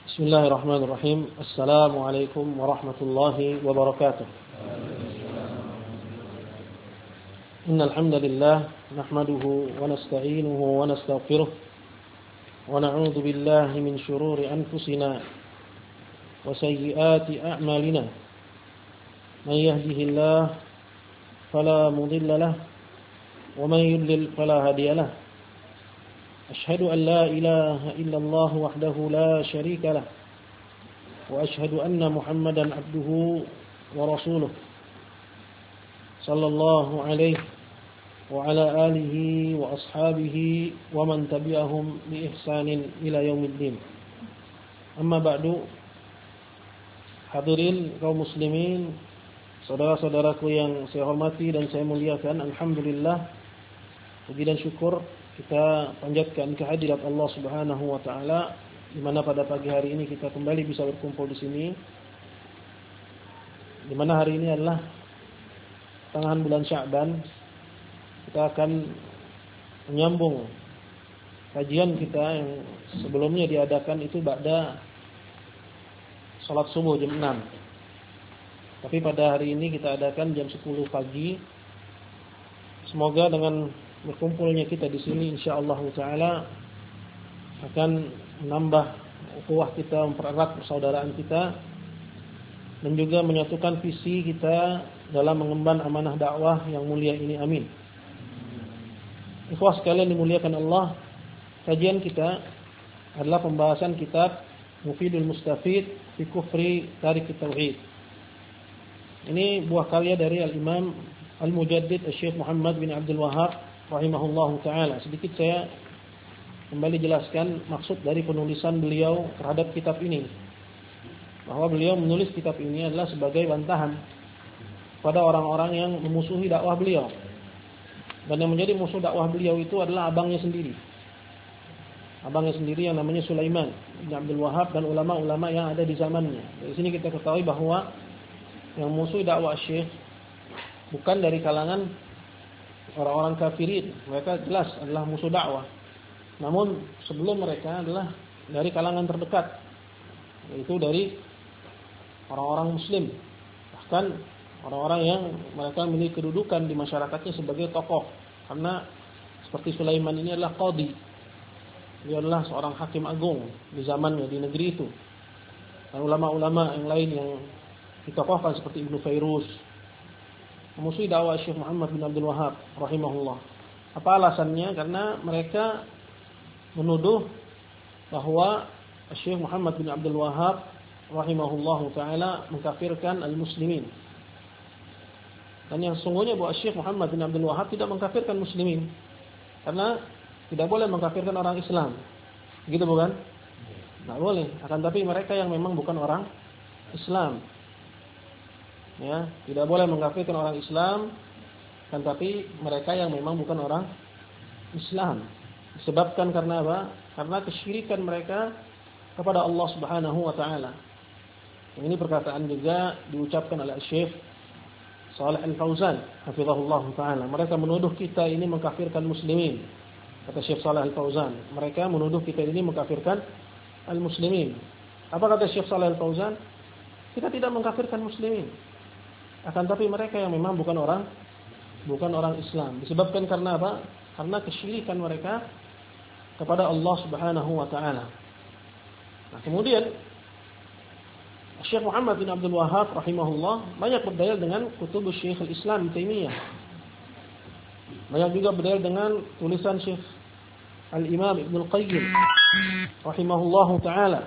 Bismillahirrahmanirrahim. Assalamualaikum warahmatullahi wabarakatuh. Innal hamdalillah nahmaduhu wa nasta'inuhu wa nastaghfiruh wa na'udzu billahi min shururi anfusina wa sayyiati a'malina. Man yahdihillahu fala mudilla lahu wa man yudlil fala hadiya lahu. أشهد أن لا إله إلا الله وحده لا شريك له وأشهد أن محمدا عبده ورسوله صلى الله عليه وعلى آله وأصحابه ومن تبعهم بإحسان إلى يوم الدين. أما بعد, hadirin kaum muslimin, saudara-saudaraku yang saya hormati dan saya muliakan, alhamdulillah, puji dan syukur kita panjatkan kehadirat Allah Subhanahu wa taala, di mana pada pagi hari ini kita kembali bisa berkumpul di sini. Di mana hari ini adalah pertengahan bulan Sya'ban. Kita akan menyambung kajian kita yang sebelumnya diadakan itu ba'da salat subuh jam 6. Tapi pada hari ini kita adakan jam 10 pagi. Semoga dengan berkumpulnya kita di sini insyaallah taala akan menambah ukhuwah kita, mempererat persaudaraan kita, dan juga menyatukan visi kita dalam mengemban amanah dakwah yang mulia ini. Amin. Ikhwah sekalian dimuliakan Allah, kajian kita adalah pembahasan kitab Mufidul Mustafid fi Kufri Tarik Tauhid. Ini buah karya dari Al-Imam Al-Mujaddid Syekh Muhammad bin Abdul Wahhab rahimahullahu ta'ala. Sedikit saya kembali jelaskan maksud dari penulisan beliau terhadap kitab ini. Bahwa beliau menulis kitab ini adalah sebagai bantahan pada orang-orang yang memusuhi dakwah beliau. Dan yang menjadi musuh dakwah beliau itu adalah abangnya sendiri. Abangnya sendiri yang namanya Sulaiman bin Abdul Wahhab dan ulama-ulama yang ada di zamannya. Dari sini kita ketahui bahwa yang musuh dakwah Syekh bukan dari kalangan orang-orang kafirin, mereka jelas adalah musuh dakwah. Namun sebelum mereka adalah dari kalangan terdekat, yaitu dari orang-orang muslim. Bahkan orang-orang yang mereka memiliki kedudukan di masyarakatnya sebagai tokoh. Karena seperti Sulaiman ini adalah qadhi. Dia adalah seorang hakim agung di zamannya, di negeri itu. Dan ulama-ulama yang lain yang ditokohkan seperti Ibnu Fairuz memusuhi dakwah Syekh Muhammad bin Abdul Wahhab rahimahullah. Apa alasannya? Karena mereka menuduh bahwa Syekh Muhammad bin Abdul Wahhab rahimahullahu taala mengkafirkan al-muslimin. Dan yang sungguhnya bahwa Syekh Muhammad bin Abdul Wahhab tidak mengkafirkan muslimin. Karena tidak boleh mengkafirkan orang Islam. Begitu bukan? Tidak boleh. Akan tapi mereka yang memang bukan orang Islam, ya, tidak boleh mengkafirkan orang Islam, kan tapi mereka yang memang bukan orang Islam. Disebabkan karena apa? Karena kesyirikan mereka kepada Allah Subhanahu wa taala. Ini perkataan juga diucapkan oleh Syekh Shalih Al-Fauzan hafizahullah taala. Mereka menuduh kita ini mengkafirkan muslimin. Kata Syekh Shalih Al-Fauzan, mereka menuduh kita ini mengkafirkan al-muslimin. Apa kata Syekh Shalih Al-Fauzan? Kita tidak mengkafirkan muslimin. Akan tapi mereka yang memang bukan orang Islam. Disebabkan karena apa? Karena kesyirikan mereka kepada Allah Subhanahu wa taala. Nah, kemudian Syekh Muhammad bin Abdul Wahhab rahimahullah banyak berdalil dengan kutub Syekh Al-Islam Taimiyah. Banyak juga berdalil dengan tulisan Syekh Al-Imam Ibnu Al-Qayyim rahimahullahu taala.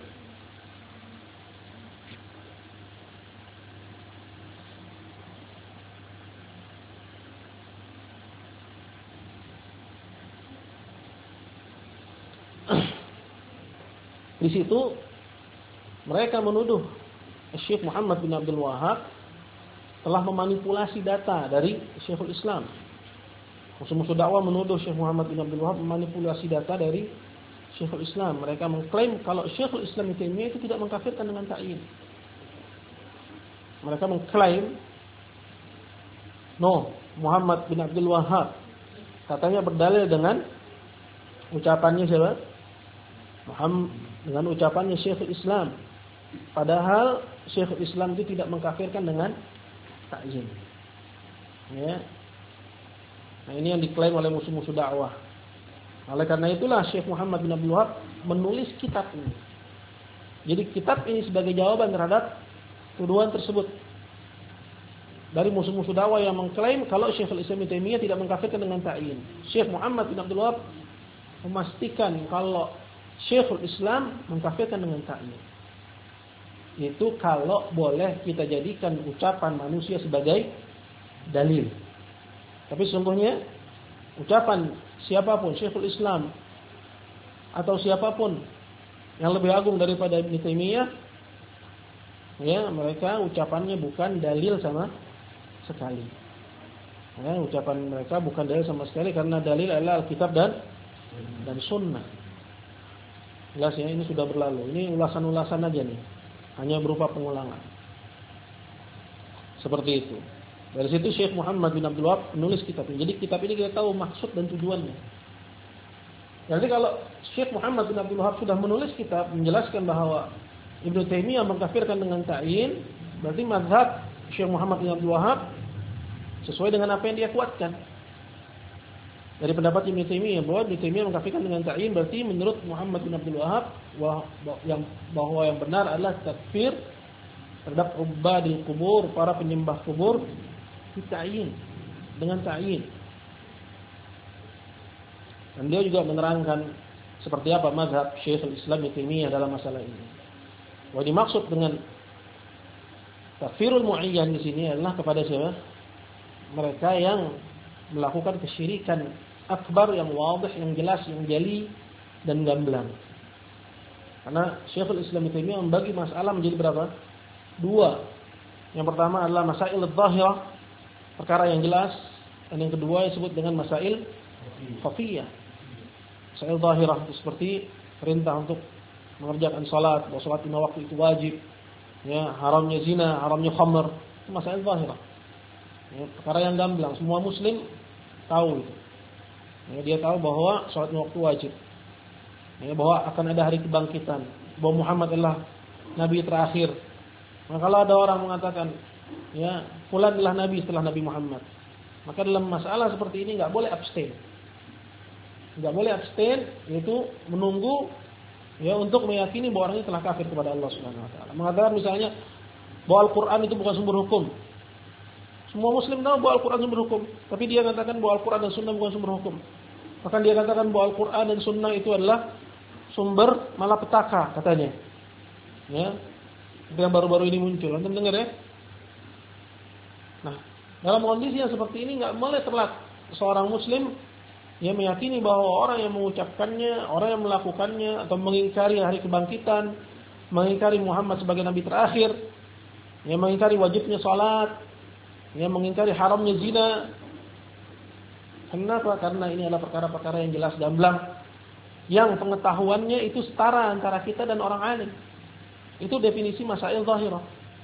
Di situ mereka menuduh Syekh Muhammad bin Abdul Wahhab telah memanipulasi data dari Syekhul Islam. Musuh-musuh dakwah menuduh Syekh Muhammad bin Abdul Wahhab memanipulasi data dari Syekhul Islam. Mereka mengklaim kalau Syekhul Islam itu tidak mengkafirkan dengan ta'yin. Mereka mengklaim Muhammad bin Abdul Wahhab katanya berdalil dengan ucapannya siapa? dengan ucapannya Syekhul Islam. Padahal Syekhul Islam itu tidak mengkafirkan dengan ta'yin. Ya. Nah, ini yang diklaim oleh musuh-musuh dakwah. Oleh karena itulah Syekh Muhammad bin Abdul Wahab menulis kitab ini. Jadi kitab ini sebagai jawaban terhadap tuduhan tersebut dari musuh-musuh dakwah yang mengklaim kalau Syekhul Islam Ibnu Taimiyah tidak mengkafirkan dengan ta'yin. Syekh Muhammad bin Abdul Wahab memastikan kalau Syekhul Islam mengkafirkan dengan ta'yin. Itu kalau boleh kita jadikan ucapan manusia sebagai dalil. Tapi sesungguhnya ucapan siapapun, Syekhul Islam atau siapapun yang lebih agung daripada Ibnu Taimiyah, ya, mereka ucapannya bukan dalil sama sekali. Ya, ucapan mereka bukan dalil sama sekali karena dalil adalah Alkitab dan Sunnah. Jelas ya, ini sudah berlalu. Ini ulasan-ulasan aja nih, hanya berupa pengulangan. Seperti itu. Dari situ Syekh Muhammad bin Abdul Wahab menulis kitab ini. Jadi kitab ini kita tahu maksud dan tujuannya. Jadi kalau Syekh Muhammad bin Abdul Wahab sudah menulis kitab menjelaskan bahwa Ibnu Taimiyah mengkafirkan dengan ta'yin, berarti mazhab Syekh Muhammad bin Abdul Wahab sesuai dengan apa yang dia kuatkan. Dari pendapat Ibnu Taimiyah bahwa Ibnu Taimiyah mengkafirkan dengan ta'yin, berarti menurut Muhammad bin Abdul Wahab bahwa yang benar adalah takfir terhadap ubadil kubur, para penyembah kubur, ta'yin, dengan ta'yin. Dan dia juga menerangkan seperti apa mazhab Syekhul Islam Ibnu Taimiyah dalam masalah ini. Bahwa dimaksud dengan takfirul mu'ayyan di sini adalah kepada siapa? Mereka yang melakukan kesyirikan akbar yang wadih, yang jelas, yang jali dan gamblang. Karena Syekhul Islam Ibnu Taimiyah membagi masalah menjadi berapa? Dua. Yang pertama adalah masail adh-dhahirah, perkara yang jelas, dan yang kedua disebut dengan masail khafiyah. Masail dhahirah itu seperti perintah untuk mengerjakan salat, bahwa salat lima waktu itu wajib, ya, haramnya zina, haramnya khamr, itu masail dhahirah. Ya, perkara yang gamblang, semua muslim tahu itu. Ya, dia tahu bahwa salat lima waktu wajib. Ya, bahwa akan ada hari kebangkitan, bahwa Muhammad adalah nabi terakhir. Maka kalau ada orang mengatakan, ya, fulan adalah nabi setelah Nabi Muhammad, maka dalam masalah seperti ini enggak boleh abstain. Enggak boleh abstain, yaitu menunggu, ya, untuk meyakini bahwa orang ini telah kafir kepada Allah Subhanahu wa taala. Mengatakan misalnya bahwa Al-Qur'an itu bukan sumber hukum. Semua muslim tahu bahwa Al-Qur'an sumber hukum, tapi dia katakan bahwa Al-Qur'an dan Sunnah bukan sumber hukum. Bahkan dia katakan bahwa Al-Qur'an dan Sunnah itu adalah sumber malapetaka katanya. Ya. Itu yang baru-baru ini muncul. Anda dengar ya? Nah, dalam kondisi yang seperti ini enggak boleh terlak seorang muslim yang meyakini bahwa orang yang mengucapkannya, orang yang melakukannya atau mengingkari hari kebangkitan, mengingkari Muhammad sebagai nabi terakhir, yang mengingkari wajibnya salat, yang mengingkari haramnya zina. Kenapa? Karena ini adalah perkara-perkara yang jelas gamblang, yang pengetahuannya itu setara antara kita dan orang alim. Itu definisi masail zahirah.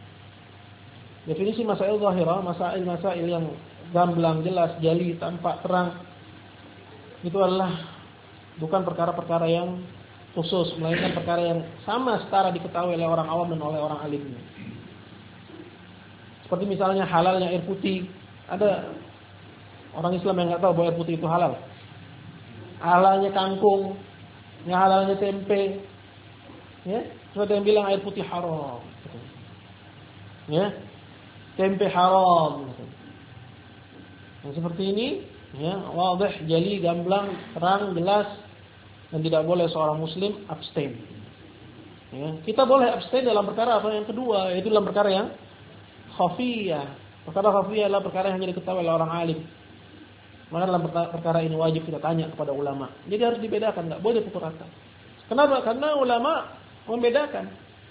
Definisi masail zahirah, masail yang gamblang, jelas, jali, tampak, terang. Itu adalah bukan perkara-perkara yang khusus, melainkan perkara yang sama setara diketahui oleh orang awam dan oleh orang alimnya. Seperti misalnya halalnya air putih. Ada orang Islam yang nggak tahu bahwa air putih itu halal. Halalnya kangkung, halalnya tempe. Ya, ada yang bilang air putih haram. Ya, tempe haram. Yang seperti ini, ya, wadih, jali, gamblang, terang, jelas, dan tidak boleh seorang muslim abstain. Ya, kita boleh abstain dalam perkara apa? Yang kedua, yaitu dalam perkara yang khafiyah. Perkara khafiyah adalah perkara yang hanya diketahui oleh orang alim. Maka dalam perkara ini wajib kita tanya kepada ulama. Jadi harus dibedakan, enggak boleh pukul rata. Kenapa? Karena ulama membedakan,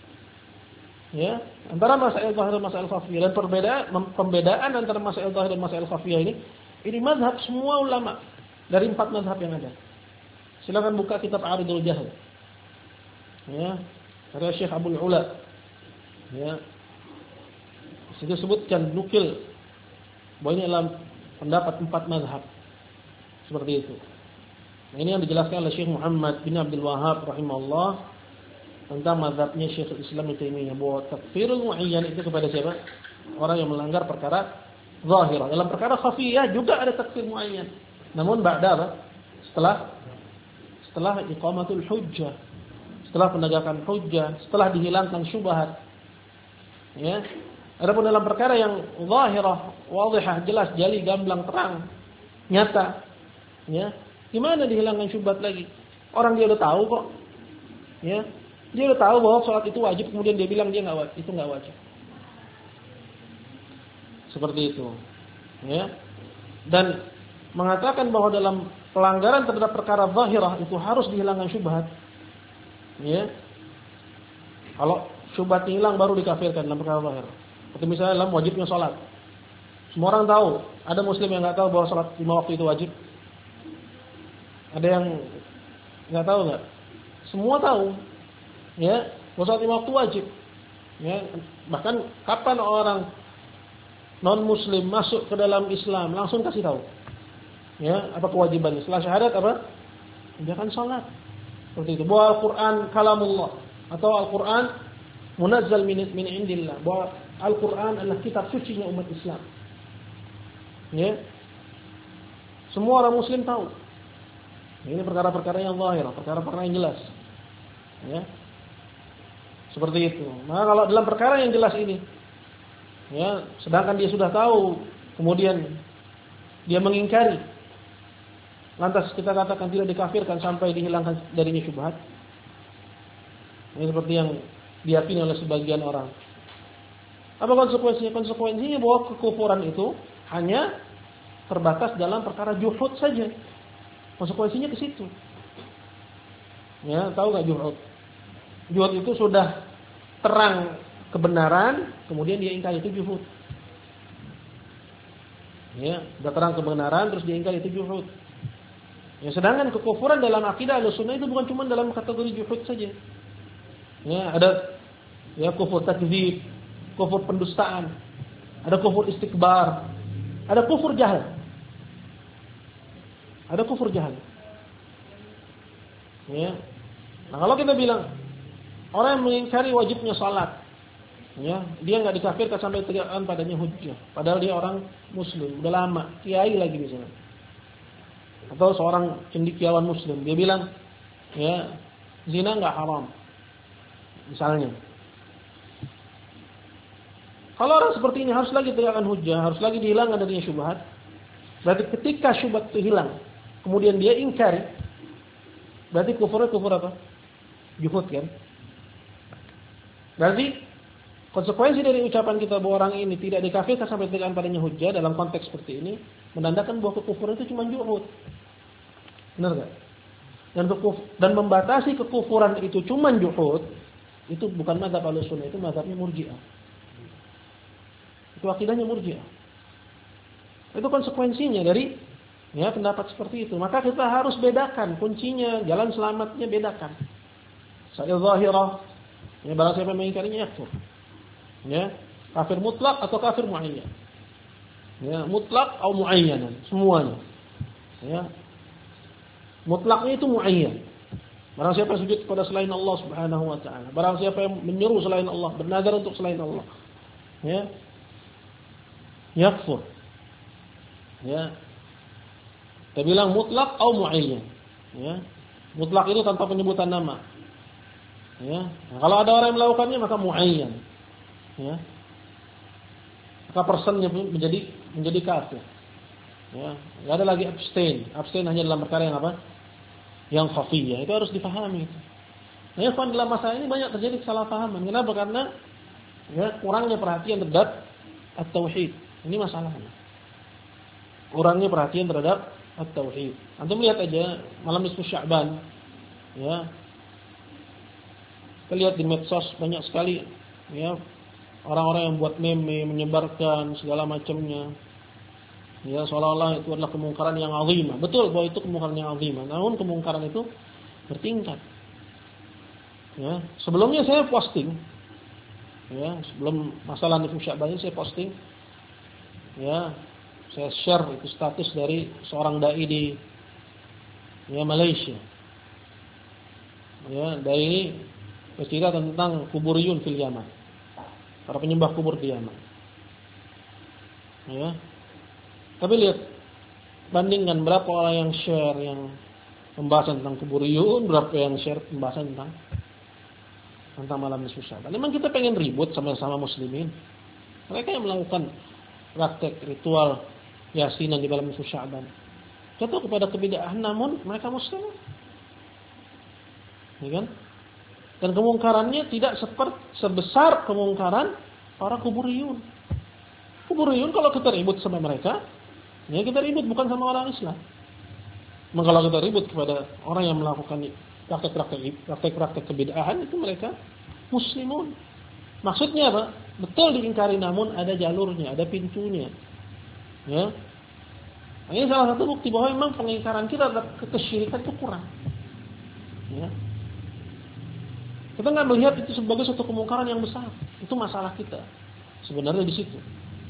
ya, antara masail zahir dan masail khafiyah, dan pembedaan antara masail zahir dan masail khafiyah ini mazhab semua ulama dari 4 mazhab yang ada. Silakan buka kitab Aridul Jahl, ya, karya Syekh Abdul Ula, ya. Situ sebutkan nukil bahwa ini adalah pendapat 4 mazhab seperti itu. Nah, ini yang dijelaskan oleh Syekh Muhammad bin Abdul Wahab rahimahullah tentang mazhabnya Syekhul Islam Ibnu Taimiyah bahwa takfirul muayyan itu kepada siapa? Orang yang melanggar perkara zahirah. Dalam perkara khafiyah juga ada takfir muayyan. Namun ba'da apa? Setelah iqamatul hujjah, setelah penegakan hujjah, setelah dihilangkan syubhat. Ya. Adapun dalam perkara yang zahirah, wadhihah, jelas, jali, gamblang, terang, nyata, ya, gimana dihilangkan syubhat lagi? Orang dia udah tahu kok, ya, dia udah tahu bahwa sholat itu wajib, kemudian dia bilang dia nggak wajib, itu nggak wajib. Seperti itu, ya. Dan mengatakan bahwa dalam pelanggaran terhadap perkara zahirah itu harus dihilangkan syubhat, ya. Kalau syubhat hilang baru dikafirkan dalam perkara zahirah. Seperti misalnya dalam wajibnya sholat. Semua orang tahu. Ada muslim yang nggak tahu bahwa sholat 5 waktu itu wajib? Ada yang nggak tahu nggak? Semua tahu. Ya, bahwa sholat 5 waktu wajib. Ya, bahkan kapan orang non muslim masuk ke dalam Islam langsung kasih tahu. Ya, apa kewajibannya? Setelah syahadat apa? Dia akan sholat. Seperti itu. Bahwa Al-Quran kalamullah atau Al-Quran munazzal min indillah. Bahwa Al-Quran adalah kitab sucinya umat Islam. Ya. Semua orang muslim tahu. Ini perkara-perkara yang zahir, perkara-perkara yang jelas. Ya. Seperti itu. Nah, kalau dalam perkara yang jelas ini, ya, sedangkan dia sudah tahu, kemudian dia mengingkari, lantas kita katakan tidak dikafirkan sampai dihilangkan darinya syubhat. Ini seperti yang diyakini oleh sebagian orang. Apa konsekuensinya? Konsekuensinya bahwa kekufuran itu hanya terbatas dalam perkara juhud saja. Konsekuensinya ke situ. Ya, tahu nggak juhud? Juhud itu sudah terang kebenaran, kemudian dia ingkar, itu juhud. Ya, sudah terang kebenaran terus dia ingkar, itu juhud. Ya, sedangkan kekufuran dalam akidah Ahlussunnah itu bukan cuma dalam kategori juhud saja. Ya, ada ya kufur takdzib, kufur pendustaan, ada kufur istikbar, ada kufur jahal. Ada kufur jahal. Ya. Nah, kalau kita bilang orang yang mengingkari wajibnya salat, ya, dia enggak dikafirkan sampai tegakkan padanya hujjah, padahal dia orang muslim, udah lama, kiai lagi misalnya. Atau seorang cendekiawan muslim, dia bilang, ya, zina enggak haram. Misalnya. Kalau orang seperti ini harus lagi tegakkan hujjah, harus lagi dihilangkan darinya syubhat. Berarti ketika syubhat itu hilang, kemudian dia ingkari, berarti kufurnya kufur apa? Juhud kan? Berarti konsekuensi dari ucapan kita bahwa orang ini tidak dikafirkan sampai tegakkan padanya hujjah dalam konteks seperti ini menandakan bahwa kekufuran itu cuma juhud. Benar enggak? Dan membatasi kekufuran itu cuma juhud, itu bukan mazhab Ahlussunnah, itu mazhabnya Murji'ah. Itu akidahnya Murji'ah. Itu konsekuensinya dari ya pendapat seperti itu. Maka kita harus bedakan kuncinya, jalan selamatnya bedakan. Saya zahirah, ya barang siapa mengingkarinya kafir. Ya, kafir mutlak atau kafir muayyan. Ya, mutlak atau muayyanan, semuanya. Ya. Mutlaknya itu muayyan. Barang siapa sujud kepada selain Allah Subhanahu wa taala, barang siapa yang menyeru selain Allah, bernazar untuk selain Allah, ya, yakfur. Ya. Kita bilang mutlak atau muayyan. Ya. Mutlak itu tanpa penyebutan nama. Ya. Nah, kalau ada orang yang melakukannya maka muayyan. Ya. Maka personnya menjadi kafir. Ya. Enggak ada lagi abstain. Abstain hanya dalam perkara yang apa? Yang khafiyah. Itu harus dipahami itu. Nah, ya, dalam masalah ini banyak terjadi kesalahpahaman. Kenapa? Karena ya kurangnya perhatian terhadap at-tauhid. Ini masalahnya. Kurangnya perhatian terhadap at-tauhid. Antum lihat aja malam nisfu Sya'ban, ya. Kita lihat di medsos banyak sekali, ya, orang-orang yang buat meme, menyebarkan segala macamnya. Ya, seolah-olah itu adalah kemungkaran yang azimah. Betul bahwa itu kemungkaran yang azimah. Namun kemungkaran itu bertingkat. Ya, sebelumnya saya posting, ya, sebelum masalah nisfu Sya'ban ini saya posting, ya, saya share itu status dari seorang dai di ya Malaysia. Ya, dai bercerita tentang kuburiyun fil Yaman. Para penyembah kubur di Yaman. Ya. Tapi lihat, bandingkan berapa orang yang share yang pembahasan tentang kuburiyun, berapa yang share pembahasan tentang malam nisfu Sya'ban. Memang kita pengen ribut sama-sama muslimin. Mereka yang melakukan praktek ritual yasinan di malam nisfu Sya'ban jatuh kepada kebid'ahan, namun mereka muslim. Ya kan? Dan kemungkarannya tidak sebesar kemungkaran para kuburiyun. Kuburiyun kalau kita ribut sama mereka, ya kita ribut bukan sama orang Islam. Maka kalau kita ribut kepada orang yang melakukan praktek-praktek kebid'ahan, itu mereka muslimun. Maksudnya apa? Betul diingkari, namun ada jalurnya, ada pintunya. Ya. Nah, ini salah satu bukti bahwa memang pengingkaran kita terhadap kesyirikan itu kurang. Ya. Kita nggak melihat itu sebagai suatu kemungkaran yang besar. Itu masalah kita. Sebenarnya di situ.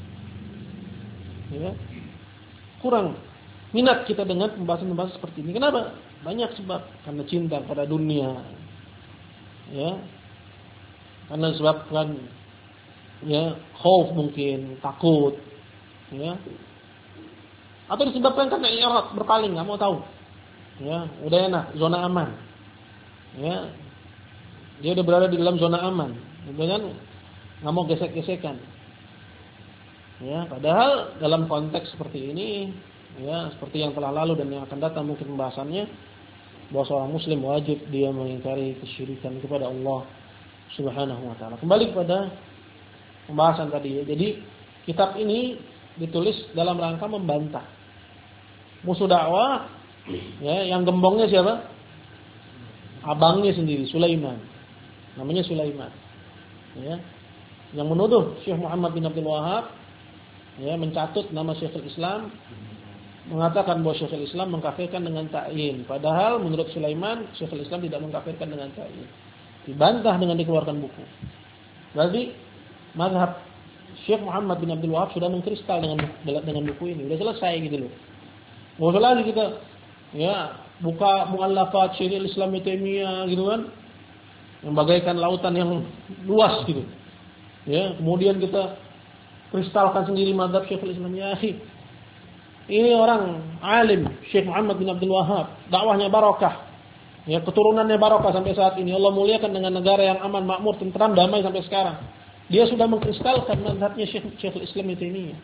Ya. Kurang minat kita dengan pembahasan-pembahasan seperti ini. Kenapa? Banyak sebab. Karena cinta pada dunia. Ya. Karena disebabkan ya, khauf mungkin, takut. Ya. Atau disebabkan karena i'rad, berpaling, nggak mau tahu. Ya, udah enak, zona aman. Ya. Dia udah berada di dalam zona aman, gitu kan? Nggak mau gesek-gesekan. Ya, padahal dalam konteks seperti ini, ya, seperti yang telah lalu dan yang akan datang mungkin pembahasannya, bahwa seorang muslim wajib dia mengingkari kesyirikan kepada Allah Subhanahu wa taala. Kembali kepada pembahasan tadi. Jadi, kitab ini ditulis dalam rangka membantah musuh dakwah, ya, yang gembongnya siapa? Abangnya sendiri, Sulaiman. Namanya Sulaiman. Ya. Yang menuduh Syekh Muhammad bin Abdul Wahab, ya, mencatut nama Syekhul Islam, mengatakan bahwa Syekhul Islam mengkafirkan dengan ta'yin. Padahal menurut Sulaiman, Syekhul Islam tidak mengkafirkan dengan ta'yin. Dibantah dengan dikeluarkan buku. Berarti mazhab Syekh Muhammad bin Abdul Wahab sudah mengkristal dengan buku ini. Sudah selesai gitu loh. Nggak usah lagi kita ya buka mu'allafat Syekhul Islam Ibnu Taimiyah gitu kan. Yang bagaikan lautan yang luas gitu. Ya, kemudian kita kristalkan sendiri mazhab Syekhul Islam. Ya, ini orang alim, Syekh Muhammad bin Abdul Wahab, dakwahnya barokah. Ya, keturunannya barokah sampai saat ini. Allah muliakan dengan negara yang aman, makmur, tentram, damai sampai sekarang. Dia sudah mengkristalkan mazhabnya Syekhul Islam itu ini.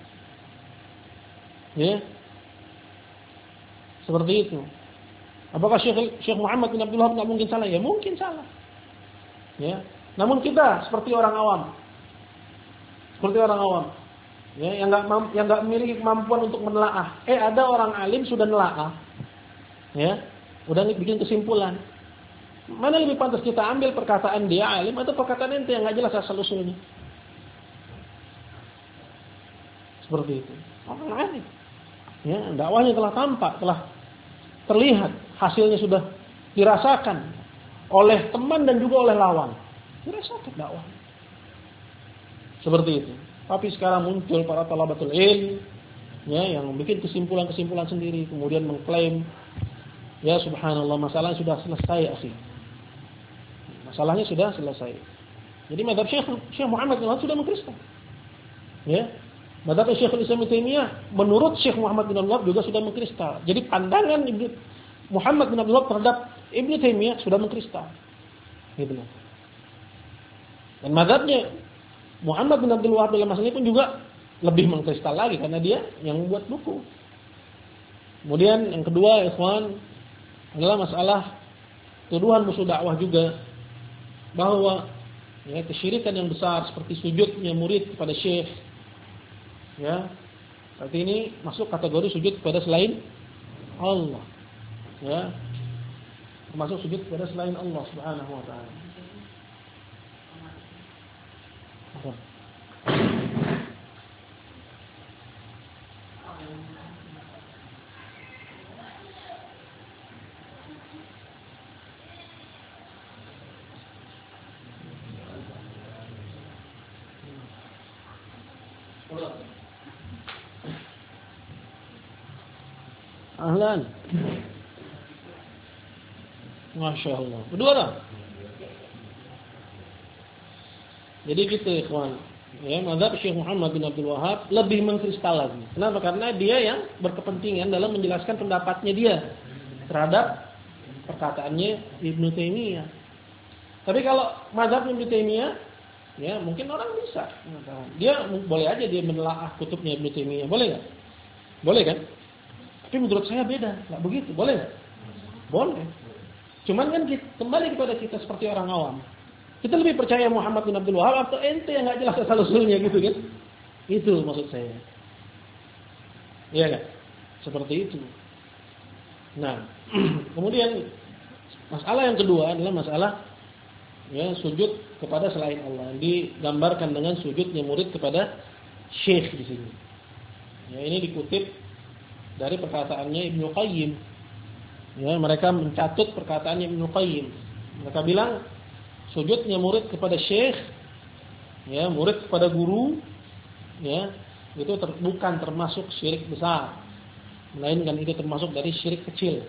Ya. Seperti itu. Apakah Syekh Muhammad bin Abdul Wahab enggak mungkin salah? Ya, mungkin salah. Ya. Namun kita seperti orang awam. Seperti orang awam. Ya, yang enggak memiliki kemampuan untuk menelaah. Ada orang alim sudah nelaah. Ya. Udah bikin kesimpulan. Mana lebih pantas kita ambil perkataan dia alim atau perkataan ente yang enggak jelas asal usulnya? Seperti itu. Orang alim. Ya, dakwahnya telah tampak, telah terlihat, hasilnya sudah dirasakan oleh teman dan juga oleh lawan. Dirasakan dakwah. Seperti itu. Tapi sekarang muncul para talabatul ilm, ya, yang bikin kesimpulan-kesimpulan sendiri, kemudian mengklaim, ya subhanallah, masalahnya sudah selesai, akhi. Masalahnya sudah selesai. Jadi mazhab Syekh Muhammad bin Abdul Wahab sudah mengkristal. Ya. Mazhab Syekhul Islam Ibnu Taimiyah menurut Syekh Muhammad bin Abdul Wahab juga sudah mengkristal. Jadi pandangan Muhammad bin Abdul Wahab terhadap Ibnu Taimiyah sudah mengkristal. Gitu loh. Dan mazhabnya Muhammad bin Abdul Wahab dalam masalah ini pun juga lebih mengkristal lagi karena dia yang membuat buku. Kemudian yang kedua, ikhwan, adalah masalah tuduhan musuh dakwah juga bahwa ya, kesyirikan yang besar seperti sujudnya murid kepada syekh, ya, berarti ini masuk kategori sujud kepada selain Allah, ya, termasuk sujud kepada selain Allah Subhanahu wa taala. Ahlan. Masya Allah. Berdua lah. Jadi gitu ikhwan. Ya, mazhab Syekh Muhammad bin Abdul Wahhab lebih mengkristal lagi. Kenapa? Karena dia yang berkepentingan dalam menjelaskan pendapatnya dia terhadap perkataannya Ibnu Taimiyah. Tapi kalau mazhab Ibnu Taimiyah, ya mungkin orang bisa. Dia boleh aja dia menelaah kutubnya Ibnu Taimiyah, boleh nggak? Boleh kan? Tapi menurut saya beda, nggak begitu, boleh nggak? Boleh. Cuman kan kembali kepada kita seperti orang awam. Kita lebih percaya Muhammad bin Abdul Wahhab atau ente yang nggak jelas asal-usulnya gitu kan? Itu maksud saya. Iya kan? Seperti itu. Nah, kemudian masalah yang kedua adalah masalah ya sujud kepada selain Allah. Digambarkan dengan sujudnya murid kepada syekh di sini. Ya, ini dikutip dari perkataannya Ibnu Qayyim. Ya, mereka mencatut perkataannya Ibnu Qayyim. Mereka bilang sujudnya murid kepada syekh, ya, murid kepada guru, ya, itu bukan termasuk syirik besar, melainkan itu termasuk dari syirik kecil.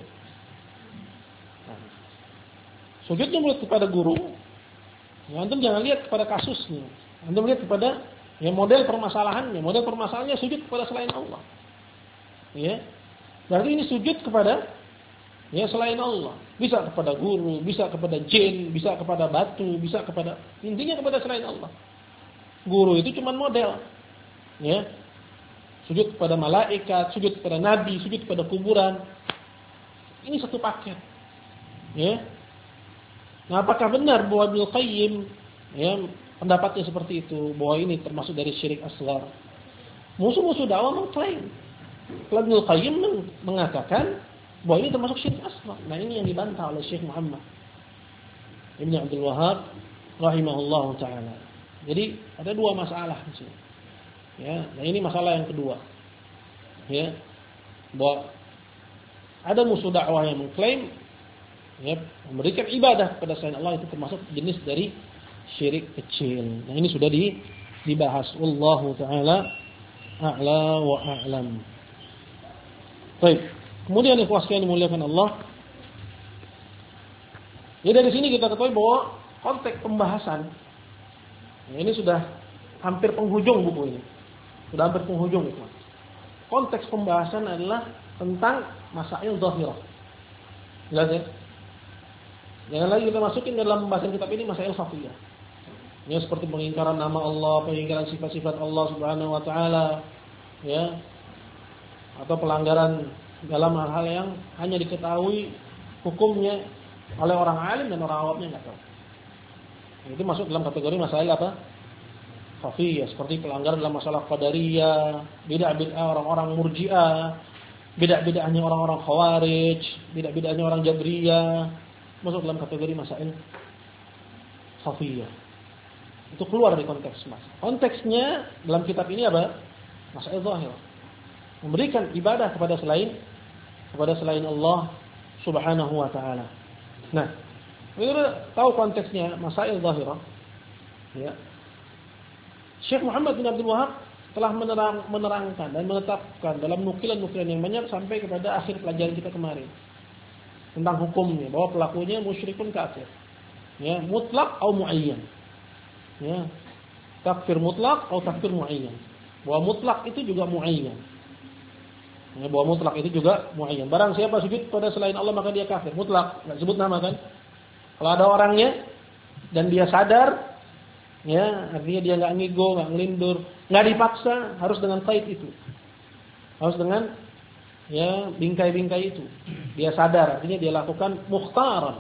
Nah, sujudnya murid kepada guru, ya, antum jangan lihat kepada kasusnya, antum lihat kepada ya model permasalahannya. Model permasalahannya sujud kepada selain Allah, ya, berarti ini sujud kepada ya selain Allah, bisa kepada guru, bisa kepada jin, bisa kepada batu, bisa kepada intinya kepada selain Allah. Guru itu cuma model, ya. Sujud kepada malaikat, sujud kepada nabi, sujud kepada kuburan. Ini satu paket, ya. Nah, apakah benar bahwa Ibnu Qayyim ya pendapatnya seperti itu, bahwa ini termasuk dari syirik asghar? Musuh-musuh dakwah mengklaim. Kalau Ibnu Qayyim mengatakan bahwa ini termasuk syirik asghar. Nah, ini yang dibantah oleh Syekh Muhammad Ibn Abdul Wahhab rahimahullahu taala. Jadi ada dua masalah di sini. Ya, nah ini masalah yang kedua. Ya, bahwa ada musuh dakwah yang mengklaim ya memberikan ibadah kepada selain Allah itu termasuk jenis dari syirik kecil. Nah, ini sudah dibahas. Wallahu taala a'la wa a'lam. Baik. Kemudian ikhwas yang dimuliakan Allah. Ya, dari sini kita ketahui bahwa konteks pembahasan ya, ini sudah hampir penghujung buku ini. Sudah hampir penghujung ikhwas. Konteks pembahasan adalah tentang masail zahirah. Jelas ya? Jangan lagi kita masukin dalam pembahasan kitab ini masail khafiyah. Ya, seperti pengingkaran nama Allah, pengingkaran sifat-sifat Allah Subhanahu wa taala, ya. Atau pelanggaran dalam hal-hal yang hanya diketahui hukumnya oleh orang alim dan orang awamnya nggak tahu. Itu masuk dalam kategori masalah apa? Khafiyah, seperti pelanggaran dalam masalah qadariyah, bid'ah-bid'ah orang-orang murji'ah, bid'ah-bid'ahnya orang-orang khawarij, bid'ah-bid'ahnya orang jabriyah, masuk dalam kategori masalah khafiyah. Itu keluar dari konteks mas. Konteksnya dalam kitab ini apa? Masalah zahir. Memberikan ibadah kepada selain Allah Subhanahu wa taala. Nah, kita tahu konteksnya masail zahirah. Ya. Syekh Muhammad bin Abdul Wahhab telah menerangkan dan menetapkan dalam nukilan-nukilan yang banyak sampai kepada akhir pelajaran kita kemarin tentang hukumnya bahwa pelakunya musyrikun kafir. Ya, mutlak atau muayyan. Ya. Takfir mutlak atau takfir muayyan. Bahwa mutlak itu juga muayyan. Ya, bahwa mutlak itu juga muayyan. Barang siapa sujud pada selain Allah maka dia kafir. Mutlak, enggak sebut nama kan? Kalau ada orangnya dan dia sadar, ya artinya dia enggak ngigo, enggak ngelindur, enggak dipaksa, harus dengan qaid itu. Harus dengan ya bingkai-bingkai itu. Dia sadar, artinya dia lakukan mukhtaran.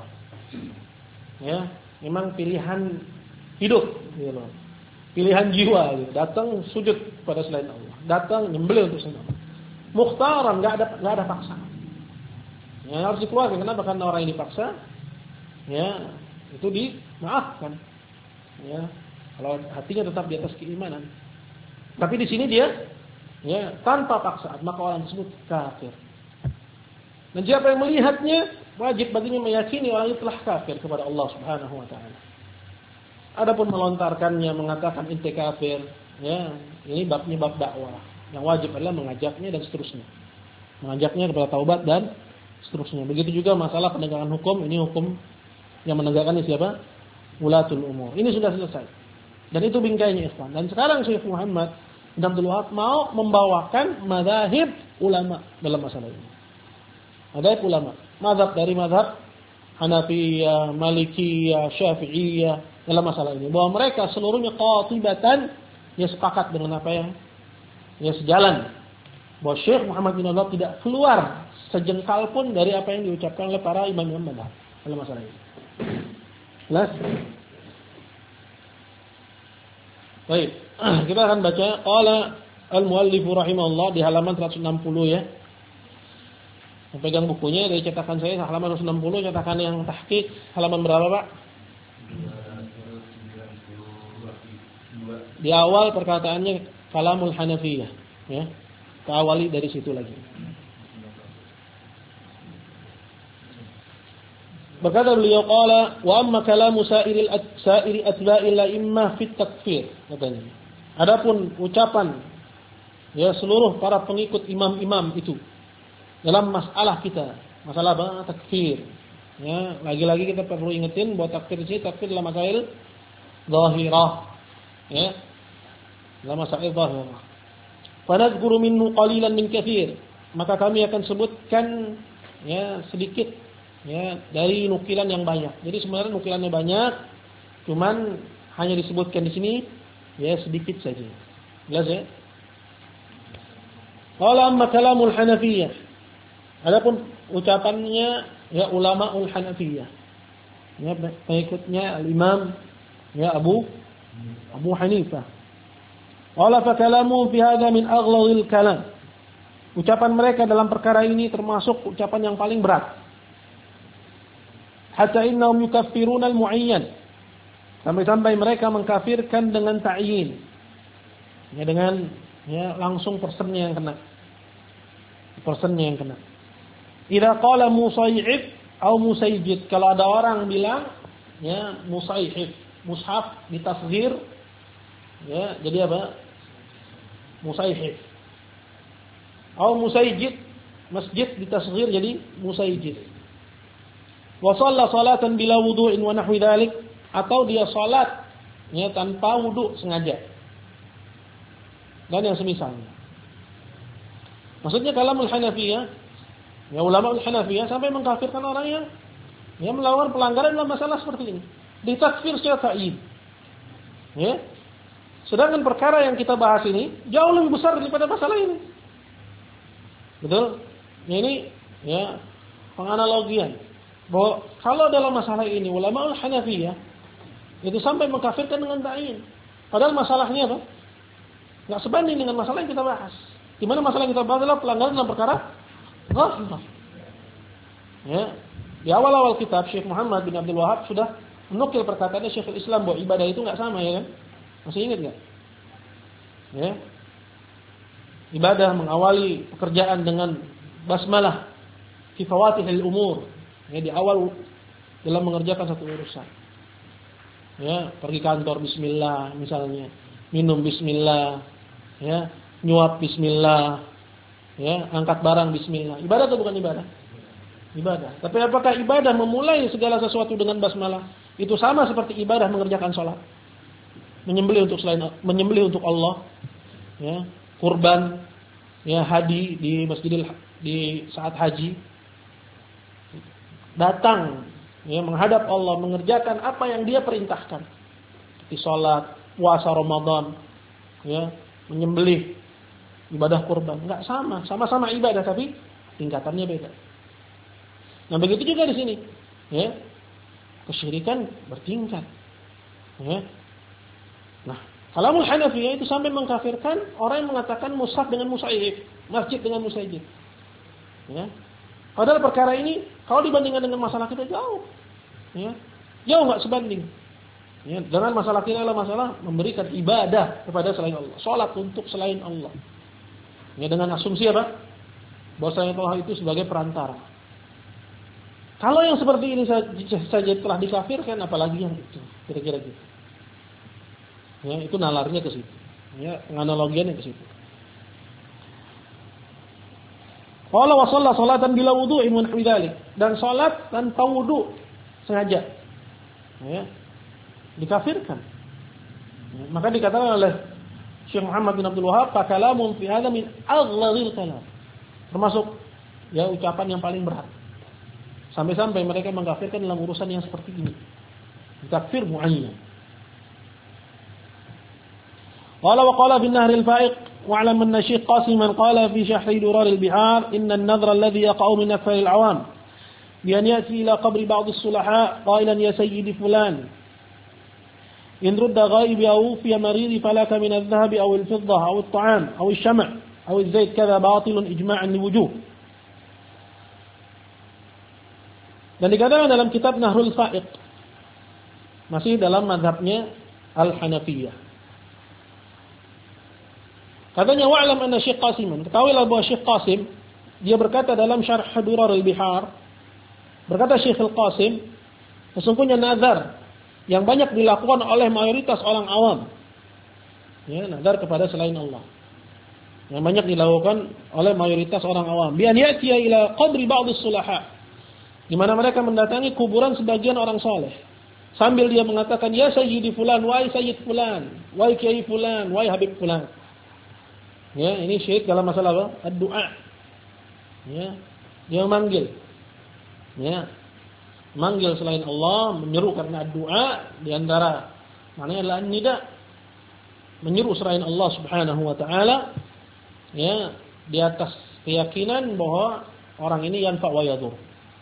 Ya, memang pilihan hidup gitu loh. Pilihan jiwa gitu. Datang sujud pada selain Allah. Datang nyembelih untuk selain Allah. Mukhtaran, enggak ada paksaan. Ya, harus dikeluarkan. Kenapa? Karena orang yang dipaksa, ya itu dimaafkan. Ya, kalau hatinya tetap di atas keimanan. Tapi di sini dia, ya tanpa paksaan, maka orang tersebut kafir. Dan siapa yang melihatnya, wajib baginya meyakini orang itu telah kafir kepada Allah Subhanahu wa taala. Adapun melontarkannya, mengatakan ente kafir, ya ini babnya bab dakwah. Yang wajib adalah mengajaknya dan seterusnya. Mengajaknya kepada taubat dan seterusnya. Begitu juga masalah penegakan hukum. Ini hukum yang menegakkannya siapa? Ulatul umur. Ini sudah selesai. Dan itu bingkainya ikhwan. Dan sekarang Syekh Muhammad bin Abdul Wahab mau membawakan mazhab ulama dalam masalah ini. Mazhab ulama. Mazhab dari mazhab Hanafiyah, Malikiyah, Syafi'iyah dalam masalah ini. Bahwa mereka seluruhnya qatibatan sepakat dengan apa yang sejalan. Bahwa Syekh Muhammad bin Abdul Wahab tidak keluar sejengkal pun dari apa yang diucapkan oleh para imam-imam mazhab dalam masalah ini. Jelas? Baik, kita akan baca qala al-muallif rahimahullah di halaman 160 ya. Yang pegang bukunya dari cetakan saya halaman 160, cetakan yang tahqiq halaman berapa, Pak? Di awal perkataannya kalamul Hanafiyah ya. Kita awali dari situ lagi. Berkata beliau qala wa amma kalamu sa'iri atba'il la'immah fit takfir katanya. Adapun ucapan seluruh para pengikut imam-imam itu dalam masalah kita, masalah apa? Takfir. Ya, lagi-lagi kita perlu ingetin bahwa takfir ini takfir dalam masail zahirah. Ya. Dalam masail zahirah. Fa nadhkuru minhu qalilan min katsir. Maka kami akan sebutkan sedikit dari nukilan yang banyak. Jadi sebenarnya nukilannya banyak, cuman hanya disebutkan di sini sedikit saja. Jelas ya? Qala amma kalamul Hanafiyah. Adapun ucapannya ulamaul Hanafiyah. Pengikutnya al-Imam Abu Hanifah. Qala fa kalamu fi hadha min aghlazil kalam. Ucapan mereka dalam perkara ini termasuk ucapan yang paling berat. Hatta innahum yukaffiruna al-mu'ayyan. Sampai-sampai mereka mengkafirkan dengan ta'yin. Dengan langsung personnya yang kena. Personnya yang kena. Idza qala musayhib atau musayjid. Kalau ada orang bilang musayhib, mushaf ditasghir jadi apa? Musayhib. Atau musayjid, masjid ditasghir jadi musayjid. Wa shalla salatan bila wudu'in wa nahwi dzalik, atau dia salat tanpa wudu sengaja. Dan yang semisalnya. Maksudnya kalamul Hanafiyah, ulama Hanafiyah sampai mengkafirkan orang yang melakukan pelanggaran dalam masalah seperti ini. Ditakfir secara ta'yin. Sedangkan perkara yang kita bahas ini jauh lebih besar daripada masalah ini. Betul? Ini penganalogian. Bahwa kalau dalam masalah ini ulama Hanafiyah itu sampai mengkafirkan dengan ta'yin. Padahal masalahnya apa? Enggak sebanding dengan masalah yang kita bahas. Di mana masalah yang kita bahas adalah pelanggaran dalam perkara zahirah. Di awal-awal kitab Syekh Muhammad bin Abdul Wahab sudah menukil perkataannya Syekhul Islam bahwa ibadah itu enggak sama ya kan? Masih ingat enggak? Ibadah mengawali pekerjaan dengan basmalah fi fawatihil umur. Di awal dalam mengerjakan satu urusan. Pergi kantor bismillah misalnya, minum bismillah, nyuap bismillah, angkat barang bismillah. Ibadah atau bukan ibadah? Ibadah. Tapi apakah ibadah memulai segala sesuatu dengan basmalah itu sama seperti ibadah mengerjakan sholat? Menyembelih untuk Allah, kurban, hadi di masjidil di saat haji. Datang menghadap Allah, mengerjakan apa yang dia perintahkan. Seperti sholat, puasa Ramadan, menyembelih, ibadah kurban. Enggak sama, sama-sama ibadah tapi tingkatannya beda. Nah begitu juga di sini. Kesyirikan bertingkat. Nah, kalamul Hanafiyah itu sampai mengkafirkan orang yang mengatakan mushaf dengan musayhib, masjid dengan musayjid. Padahal perkara ini kalau dibandingkan dengan masalah kita jauh. Jauh enggak sebanding. Dengan masalah kita adalah masalah memberikan ibadah kepada selain Allah, salat untuk selain Allah. Dengan asumsi apa? Bahwa Allah itu sebagai perantara. Kalau yang seperti ini saja telah dikafirkan, apalagi yang itu, kira-kira gitu. Itu nalarnya ke situ. Analogiannya ke situ. Qala wa shalla salatan bila wudu'in wa nahwi dzalik. Dan salat tanpa wudu sengaja. Dikafirkan. Maka dikatakan oleh Syekh Muhammad bin Abdul Wahhab, "Fakalamun fi hadza min aghlazil kalam." Termasuk ya ucapan yang paling berat. Sampai-sampai mereka mengkafirkan dalam urusan yang seperti ini. Takfir muayyan. Qala wa qala bin Nahr al-Fa'iq wa'lam anna Syekh Qasiman qala fi syarh Durar al-Bihar inna an-nadhra alladhi yaqa'u min akthar al-'awam bi an ya'ti ila qabri ba'd as-sulaha qailan ya sayyidi fulan in rudda ghaibi aw fi maridi falaka min adh-dhahabi aw al-fiddah aw at-ta'am aw ash-sham' aw az-zayt kadha batilun ijma'an liwujuh. Dan dikatakan dalam kitab Nahrul Fa'iq, masih dalam mazhabnya Al-Hanafiyah. Katanya wa'lam anna Syekh Qasiman, ketahuilah bahwa Syekh Qasim, dia berkata dalam syarh Durar al-Bihar, berkata Syekh Al-Qasim, sesungguhnya nazar yang banyak dilakukan oleh mayoritas orang awam, ya, nazar kepada selain Allah, yang banyak dilakukan oleh mayoritas orang awam, bi an ya'tiya ila qabri ba'd as-sulaha, di mana mereka mendatangi kuburan sebagian orang saleh sambil dia mengatakan ya sayyidi fulan, wahai sayyid fulan, wahai kiai fulan, wahai habib fulan. Ya, ini syirik dalam masalah apa? Ad-du'a. Ya, dia memanggil. Ya. Manggil selain Allah, menyeru karena doa, di antara maknanya adalah nida, menyeru selain Allah Subhanahu wa taala, ya, di atas keyakinan bahwa orang ini yanfa wa yadur.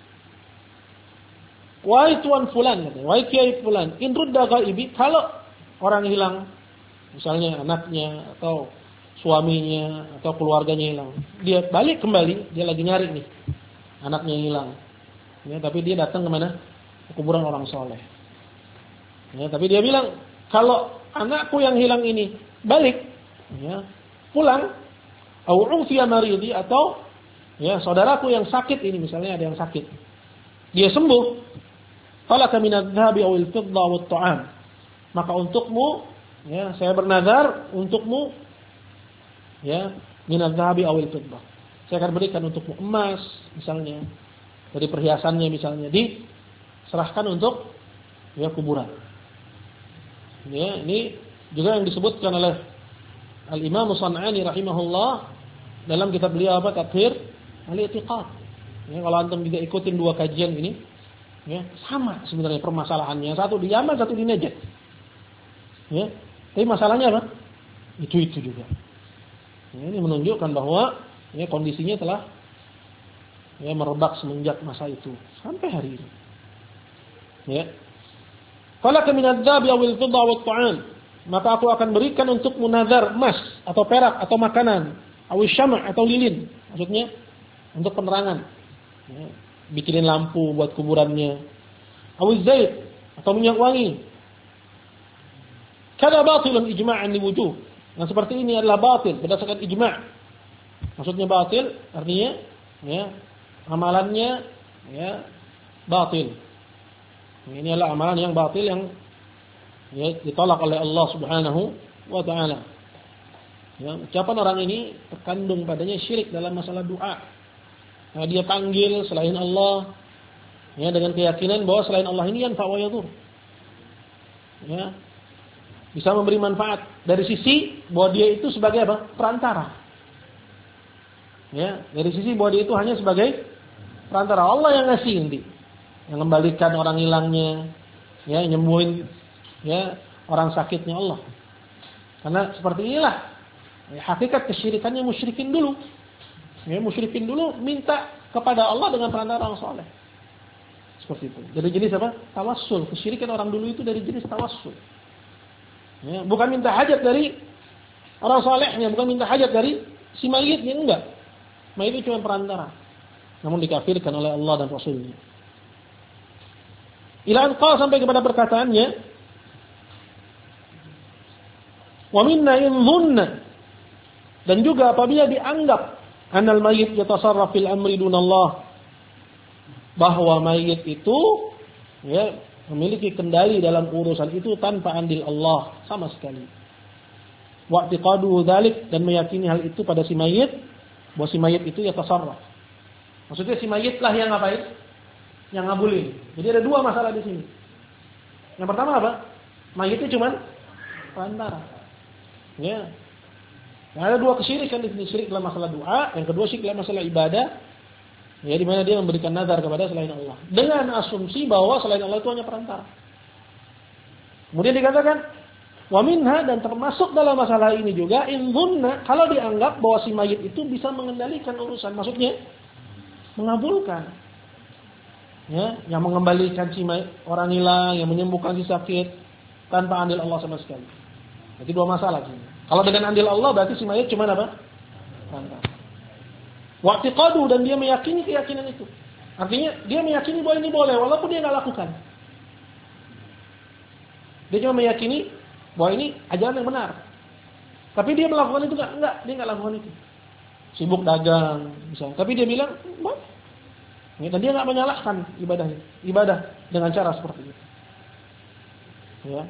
Wahai tuan fulan, katanya, wahai kiai fulan, in rudda ghaibi, kalau orang hilang, misalnya anaknya atau suaminya atau keluarganya hilang, dia balik kembali, dia lagi nyari nih anaknya yang hilang, ya, tapi dia datang kemana? Ke kuburan orang soleh, ya, tapi dia bilang kalau anakku yang hilang ini balik, ya, pulang, au ufiya maridi, atau ya saudaraku yang sakit ini, misalnya ada yang sakit, dia sembuh, falaka minadz dzahabi awil fiddah wat ta'am, maka untukmu, ya, saya bernazar untukmu, ya, minadz dzahabi awil fiddah, saya akan berikan untukmu emas misalnya, dari perhiasannya misalnya, diserahkan untuk, ya, kuburan. Ya, ini juga yang disebutkan oleh Al-Imam Shan'ani rahimahullah dalam kitab beliau apa? Tafsir Al-I'tiqad. Ya, kalau antum juga ikutin dua kajian ini, ya, sama sebenarnya permasalahannya, satu di Yaman, satu di Najd. Ya, tapi masalahnya apa? Itu juga. Ya, ini menunjukkan bahwa, ya, kondisinya telah, ya, merebak semenjak masa itu sampai hari ini. Ya. Falaka minadz dzahabi awil fiddah wat ta'am, maka aku akan berikan untukmu nazar emas atau perak atau makanan, awil syam' atau lilin, maksudnya untuk penerangan. Ya, bikinin lampu buat kuburannya. Awil zait atau minyak wangi. Kada batilun ijma'an liwujuh. Nah, seperti ini adalah batil berdasarkan ijma'. Maksudnya batil artinya, ya, amalannya, ya, batil. Ini adalah amalan yang batil yang, ya, ditolak oleh Allah Subhanahu wa taala. Ya, ucapan orang ini terkandung padanya syirik dalam masalah doa. Nah, dia panggil selain Allah, ya, dengan keyakinan bahwa selain Allah ini yanfa wa yadur. Ya, bisa memberi manfaat dari sisi bahwa dia itu sebagai apa? Perantara. Ya, dari sisi bahwa dia itu hanya sebagai perantara. Allah yang ngasih nanti, yang kembalikan orang hilangnya, ya, nyembuhin, ya, orang sakitnya Allah. Karena seperti inilah, ya, hakikat kesyirikannya musyrikin dulu. Ya, musyrikin dulu minta kepada Allah dengan perantara orang soleh. Seperti itu. Jadi jenis apa? Tawassul. Kesyirikan orang dulu itu dari jenis tawassul. Ya, bukan minta hajat dari orang solehnya, bukan minta hajat dari si mayitnya, enggak. Mayit itu cuma perantara. Namun dikafirkan oleh Allah dan Rasulnya. Ila anqa, sampai kepada perkataannya, wa minna in dhunna, dan juga apabila dianggap anal mayyit yatasarraf fil amri dunallah, bahwa mayit itu, ya, memiliki kendali dalam urusan itu tanpa andil Allah sama sekali. Wa i'tiqadu dzalik, dan meyakini hal itu pada si mayit, bahwa si mayit itu yatasarraf. Maksudnya si mayitlah yang ngapain? Yang ngabulin. Jadi ada dua masalah di sini. Yang pertama apa? Mayitnya cuman perantara. Ya. Nah, ada dua kesyirikan di sini, syirik dalam masalah doa, yang kedua syirik dalam masalah ibadah. Ya, di mana dia memberikan nazar kepada selain Allah dengan asumsi bahwa selain Allah itu hanya perantara. Kemudian dikatakan wa minha, dan termasuk dalam masalah ini juga in dhunna, kalau dianggap bahwa si mayit itu bisa mengendalikan urusan, maksudnya mengabulkan. Ya, yang mengembalikan si mayit, orang hilang, yang menyembuhkan si sakit tanpa andil Allah sama sekali. Jadi dua masalah sini. Kalau dengan andil Allah berarti si mayit cuma apa? Perantara. Wa'tiqadu, dan dia meyakini keyakinan itu. Artinya dia meyakini bahwa ini boleh walaupun dia enggak lakukan. Dia cuma meyakini bahwa ini ajaran yang benar. Tapi dia melakukan itu enggak, dia enggak lakukan itu. Sibuk dagang misalnya. Tapi dia bilang, "Boleh." Dan dia enggak menyalahkan ibadah dengan cara seperti itu. Ya.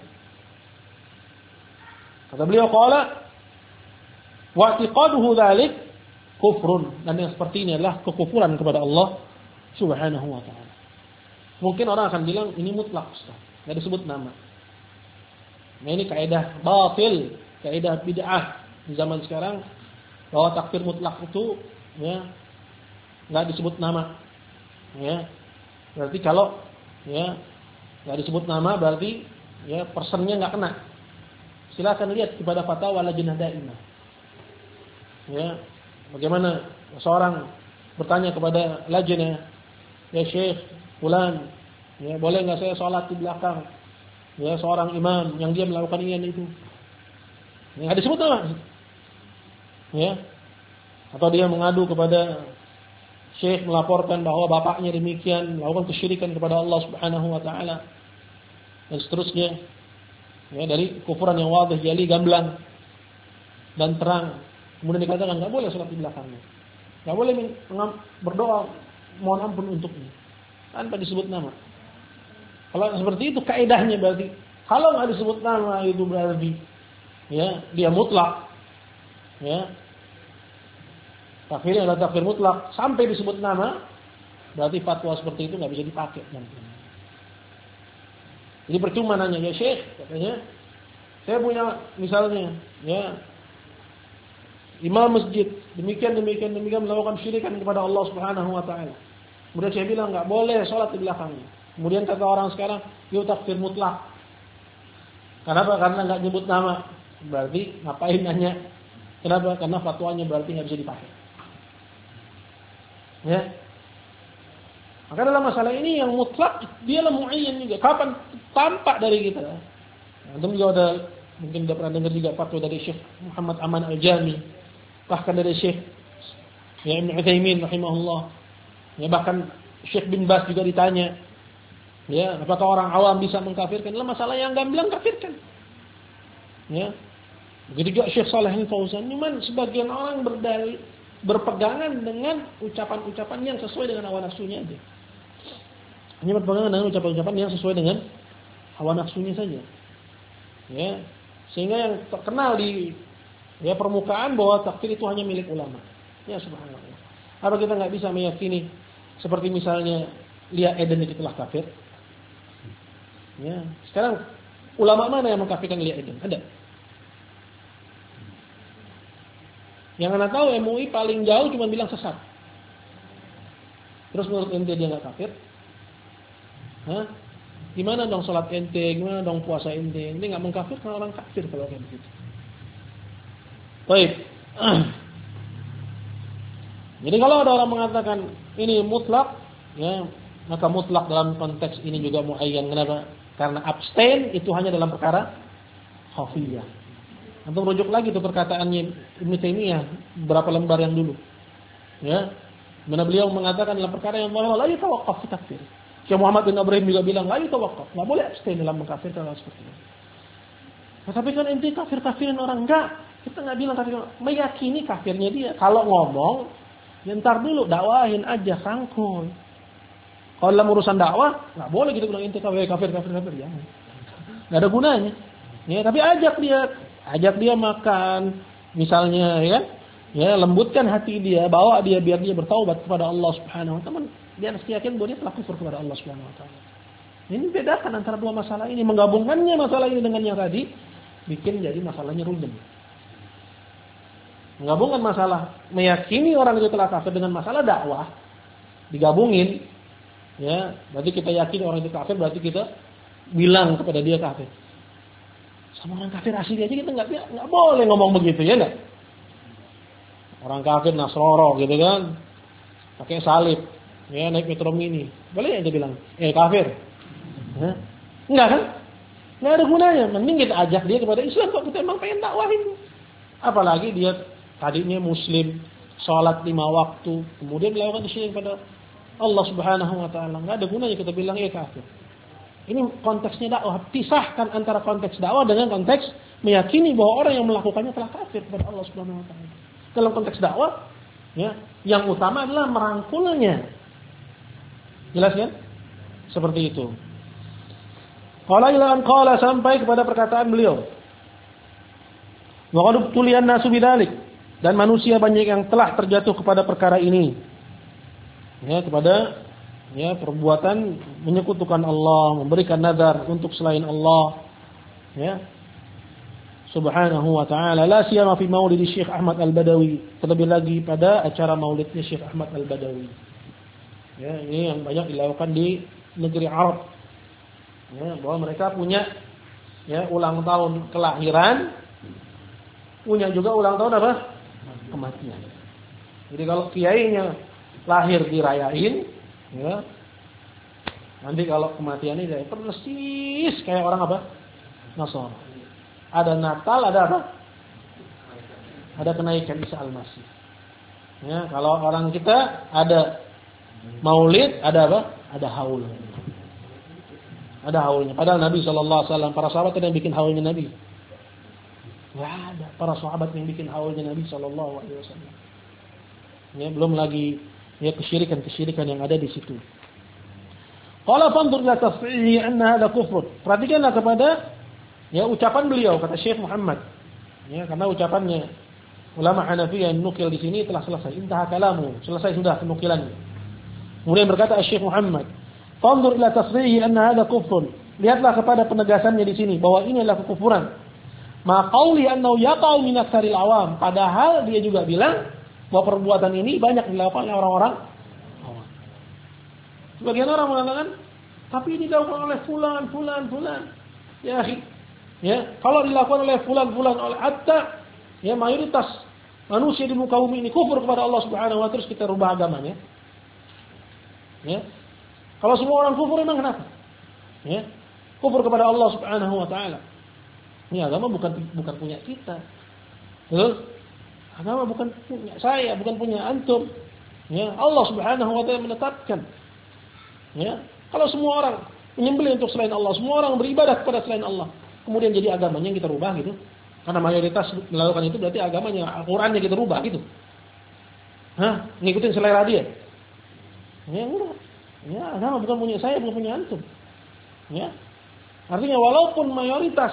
Kata beliau qala wa'tiqaduhu dzalik kufrun, dan yang seperti ini adalah kekufuran kepada Allah Subhanahu wa taala. Mungkin orang akan bilang ini mutlak, Ustaz. Enggak disebut nama. Nah, ini kaidah batil, kaidah bid'ah di zaman sekarang, bahwa takfir mutlak itu ya enggak disebut nama. Ya. Berarti kalau ya enggak disebut nama berarti ya personnya enggak kena. Silakan lihat kepada fatwa Lajnah Daimah. Ya. Bagaimana seorang bertanya kepada lajnah, "Ya Syekh fulan, ya boleh enggak saya salat di belakang ya seorang imam yang dia melakukan ini dan itu?" Enggak disebut nama. Ya. Atau dia mengadu kepada Syekh, melaporkan bahwa bapaknya demikian melakukan kesyirikan kepada Allah Subhanahu wa taala dan seterusnya. Ya, dari kufuran yang wadih, jali, gamblang dan terang. Kemudian dikatakan enggak boleh salat di belakangnya. Enggak boleh berdoa mohon ampun untuknya tanpa disebut nama. Kalau seperti itu kaidahnya berarti kalau enggak disebut nama itu berarti ya dia mutlak. Ya. Takfirnya adalah takfir mutlak sampai disebut nama, berarti fatwa seperti itu enggak bisa dipakai nantinya. Jadi percuma nanya, "Ya Syekh," katanya, "saya punya misalnya ya imam masjid demikian melakukan syirikan kepada Allah Subhanahu wa taala." Kemudian saya bilang enggak boleh salat di belakangnya. Kemudian kata orang sekarang, "Itu takfir mutlak." Kenapa? Karena enggak nyebut nama. Berarti ngapain nanya? Kenapa? Karena fatwanya berarti enggak bisa dipakai. Ya. Maka dalam masalah ini yang mutlak dialah muayyan juga. Kapan tampak dari kita? Antum juga ada mungkin sudah pernah dengar juga fatwa dari Syekh Muhammad Aman Al-Jami, bahkan dari Syekh ya Ibnu Utsaimin rahimahullah. Ya, bahkan Syekh bin Baz juga ditanya, ya, apakah orang awam bisa mengkafirkan? Dalam masalah yang gamblang kafirkan. Ya. Begitu juga Syekh Shalih Al-Fauzan. Cuman sebagian orang berpegangan dengan ucapan-ucapan yang sesuai dengan hawa nafsunya aja. Hanya berpegangan dengan ucapan-ucapan yang sesuai dengan hawa nafsunya saja. Ya. Sehingga yang terkenal di ya permukaan bahwa takfir itu hanya milik ulama. Ya subhanallah. Apa kita enggak bisa meyakini seperti misalnya Lia Eden itu telah kafir? Ya, sekarang ulama mana yang mengkafirkan Lia Eden? Ada? Yang anda tahu MUI paling jauh cuma bilang sesat. Terus menurut ente dia enggak kafir? Hah? Gimana dong sholat ente? Gimana dong puasa ente? Ente enggak mengkafirkan orang kafir kalau kayak begitu. Baik. Jadi kalau ada orang mengatakan ini mutlak, ya, maka mutlak dalam konteks ini juga muayyan. Kenapa? Karena abstain itu hanya dalam perkara khafiyah. Antum rujuk lagi tuh perkataannya Ibnu Taimiyah beberapa lembar yang dulu. Ya. Mana beliau mengatakan dalam perkara yang la yatawaqqaf fi takfir. Syekh Muhammad bin Ibrahim juga bilang la yatawaqqaf, enggak boleh abstain dalam mengkafirkan orang seperti itu. Nah, tapi kan ente kafir-kafirin orang enggak. Kita enggak bilang kafir, meyakini kafirnya dia. Kalau ngomong, ya ntar dulu dakwahin aja rangkul. Kalau dalam urusan dakwah, enggak boleh gitu bilang ente kafir ya. Enggak ada gunanya. Ya, tapi ajak dia makan misalnya ya. Ya, lembutkan hati dia, bawa dia biar dia bertaubat kepada Allah Subhanahu wa taala. Dia harus yakin bahwa dia telah kufur kepada Allah Subhanahu wa taala. Ini bedakan antara dua masalah ini, menggabungkannya masalah ini dengan yang tadi bikin jadi masalahnya rumit. Menggabungkan masalah meyakini orang itu telah kafir dengan masalah dakwah, digabungin, ya, berarti kita yakin orang itu kafir, berarti kita bilang kepada dia kafir. Sama orang kafir asli aja kita nggak boleh ngomong begitu, ya nggak? Orang kafir Nasroro gitu kan, pakai salib, ya naik metro mini, boleh aja bilang, kafir, enggak kan? Nggak ada gunanya. Mending kita ajak dia kepada Islam kok kita emang pengen dakwahin. Apalagi dia tadinya Muslim, sholat 5 waktu, kemudian melakukan syirik pada Allah Subhanahu Wa Taala. Nggak ada gunanya kita bilang kafir. Ini konteksnya dakwah. Pisahkan antara konteks dakwah dengan konteks meyakini bahwa orang yang melakukannya telah kafir kepada Allah Subhanahu Wa Taala. Dalam konteks dakwah, ya, yang utama adalah merangkulnya. Jelas kan? Seperti itu. Qala ila an qala, sampai kepada perkataan beliau. Wa qad tuliyan nasu bidzalik, dan manusia banyak yang telah terjatuh kepada perkara ini. Ya, kepada perbuatan menyekutukan Allah, memberikan nazar untuk selain Allah. Ya. Subhanahu wa ta'ala, la siyama fi maulid Syekh Ahmad Al-Badawi, terlebih lagi pada acara maulidnya Syekh Ahmad Al-Badawi. Ya, ini yang banyak dilakukan di negeri Arab. Ya, bahwa mereka punya ulang tahun kelahiran, punya juga ulang tahun apa? Kematian. Jadi kalau kiainya lahir dirayain, ya, nanti kalau kematiannya dia persis kayak orang apa? Nasrani. Ada Natal, ada apa? Ada kenaikan Isa Al-Masih. Ya, kalau orang kita ada Maulid, ada apa? Ada haul. Ada haulnya. Padahal Nabi SAW, para sahabat yang bikin haulnya Nabi. Nggak ada para sahabat yang bikin haulnya Nabi SAW. Ya, belum lagi kesyirikan yang ada di situ. Qala fanzur ila tasfihi anna hadha kufr. Perhatikanlah kepada ucapan beliau, kata Syekh Muhammad. Ya, karena ucapannya ulama Hanafiyah yang nukil di sini telah selesai. Intaha kalamu, selesai sudah penukilannya. Kemudian berkata Syekh Muhammad, fanzur ila tasrihi anna hadha kufrun. Lihatlah kepada penegasannya di sini bahwa ini adalah kekufuran. Ma qauli annahu yaqa'u min aktsaril awam. Padahal dia juga bilang bahwa perbuatan ini banyak dilakukan oleh orang-orang awam. Sebagian orang mengatakan, tapi ini dilakukan oleh fulan. Ya, kalau dilakukan oleh fulan oleh hatta mayoritas manusia di muka bumi ini kufur kepada Allah Subhanahu wa taala, terus kita rubah agamanya. Ya. Kalau semua orang kufur memang kenapa? Ya. Kufur kepada Allah Subhanahu wa taala. Ini agama bukan punya kita. Betul? Agama bukan punya saya, bukan punya antum. Ya, Allah Subhanahu wa taala menetapkan. Ya. Kalau semua orang menyembelih untuk selain Allah, semua orang beribadah kepada selain Allah, kemudian jadi agamanya yang kita rubah gitu. Karena mayoritas melakukan itu berarti agamanya, Al-Qur'annya kita rubah gitu. Ngikutin selera dia. Ya enggak. Ya, agama bukan punya saya, bukan punya antum. Ya. Artinya walaupun mayoritas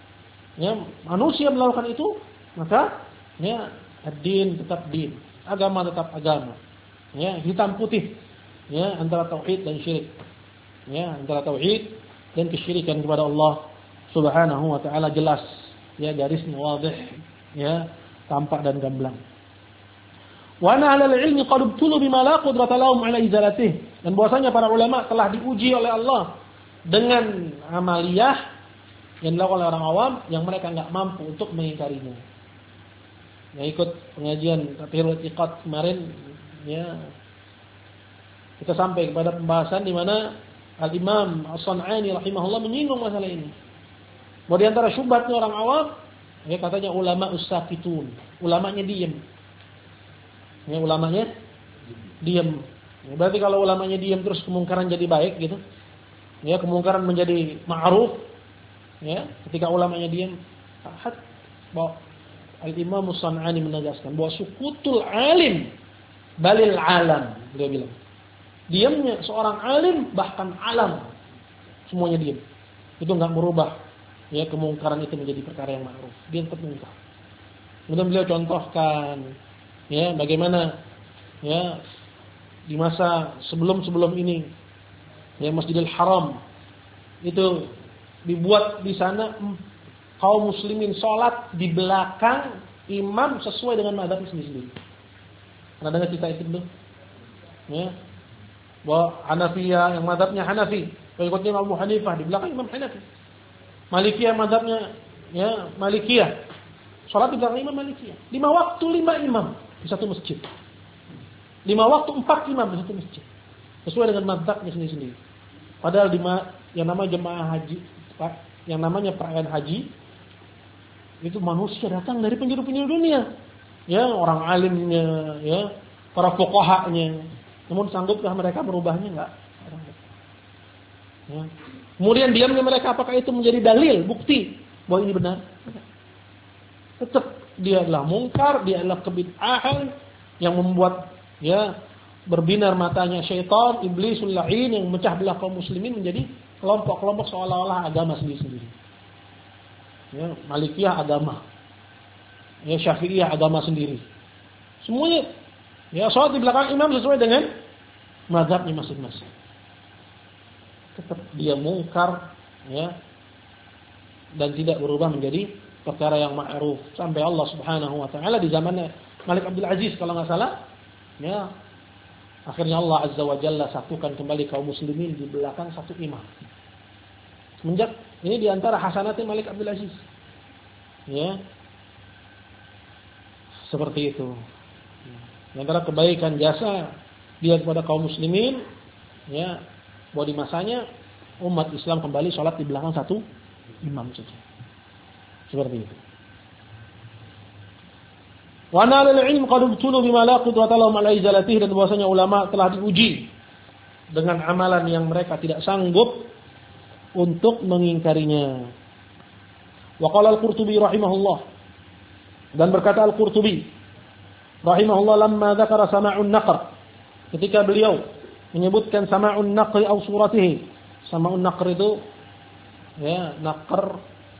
manusia melakukan itu, maka ad-din tetap din, agama tetap agama. Ya, hitam putih. Ya, antara tauhid dan syirik. Ya, antara tauhid dan kesyirikan kepada Allah Subhanahu wa taala jelas. Ya, garisnya wadih. Ya, tampak dan gamblang. Wa ana 'alal 'ilmi qad ibtulu bima la qudrata lahum 'ala izalatih. Dan bahwasanya para ulama telah diuji oleh Allah dengan amaliyah yang dilakukan oleh orang awam yang mereka enggak mampu untuk mengingkarinya. Yang ikut pengajian Tathirul Iqad kemarin, ya, kita sampai kepada pembahasan di mana Al-Imam As-San'ani rahimahullah menyinggung masalah ini. Bahwa di antara syubhatnya orang awam, ya, katanya ulama us-sakitun, ulamanya diam. Ya, ulamanya diam. Ya, berarti kalau ulamanya diam terus kemungkaran jadi baik gitu. Ya, kemungkaran menjadi ma'ruf. Ya, ketika ulamanya diam, bahwa Al-Imam As-San'ani menegaskan bahwa sukutul alim balil alam, dia bilang. Diamnya seorang alim bahkan alam semuanya diam. Itu enggak merubah kemungkaran itu menjadi perkara yang ma'ruf. Dia tetap mungkar. Kemudian beliau contohkan bagaimana di masa sebelum ini Masjidil Haram itu dibuat di sana kaum muslimin sholat di belakang imam sesuai dengan mazhabnya sendiri-sendiri. Pernah dengar cerita itu belum? Ya. Bahwa Hanafiyah yang mazhabnya Hanafi, pengikutnya Imam Abu Hanifah di belakang Imam Hanafi. Malikiyah mazhabnya ya Malikiyah. Sholat di belakang Imam Malikiyah. 5 waktu 5 imam di satu masjid. 5 waktu 4 imam di satu masjid. Sesuai dengan mazhabnya sendiri-sendiri. Padahal yang namanya jemaah haji, yang namanya perayaan haji, itu manusia datang dari penjuru-penjuru dunia. Ya, orang alimnya, ya, para fuqahanya. Namun sanggupkah mereka merubahnya? Enggak. Ya. Kemudian diamnya mereka, apakah itu menjadi dalil, bukti bahwa ini benar? Tetap dia adalah mungkar, dia adalah kebid'ahan yang membuat ya berbinar matanya syaitan, iblisul la'in yang memecah belah kaum muslimin menjadi kelompok-kelompok seolah-olah agama sendiri-sendiri. Ya, Malikiyah agama. Ya, Syafi'iyah agama sendiri. Semuanya ya sholat di belakang imam sesuai dengan mazhabnya masing-masing. Tetap dia mungkar ya dan tidak berubah menjadi perkara yang ma'ruf sampai Allah Subhanahu wa taala di zamannya Malik Abdul Aziz kalau enggak salah ya akhirnya Allah Azza wa Jalla satukan kembali kaum muslimin di belakang satu imam. Semenjak ini di antara hasanatnya Malik Abdul Aziz. Ya. Seperti itu. Di antara kebaikan jasa dia kepada kaum muslimin ya bahwa di masanya umat Islam kembali sholat di belakang satu imam saja. Seperti itu. Wa nal al-ilm qad ubtulu bima la qudrata lahum ala izalatihi, dan bahwasanya ulama telah diuji dengan amalan yang mereka tidak sanggup untuk mengingkarinya. Wa qala al-Qurtubi rahimahullah, dan berkata al-Qurtubi rahimahullah lamma dzakara sama'un naqr, ketika beliau menyebutkan sama'un naqr atau suratihi. Sama'un naqr itu ya naqr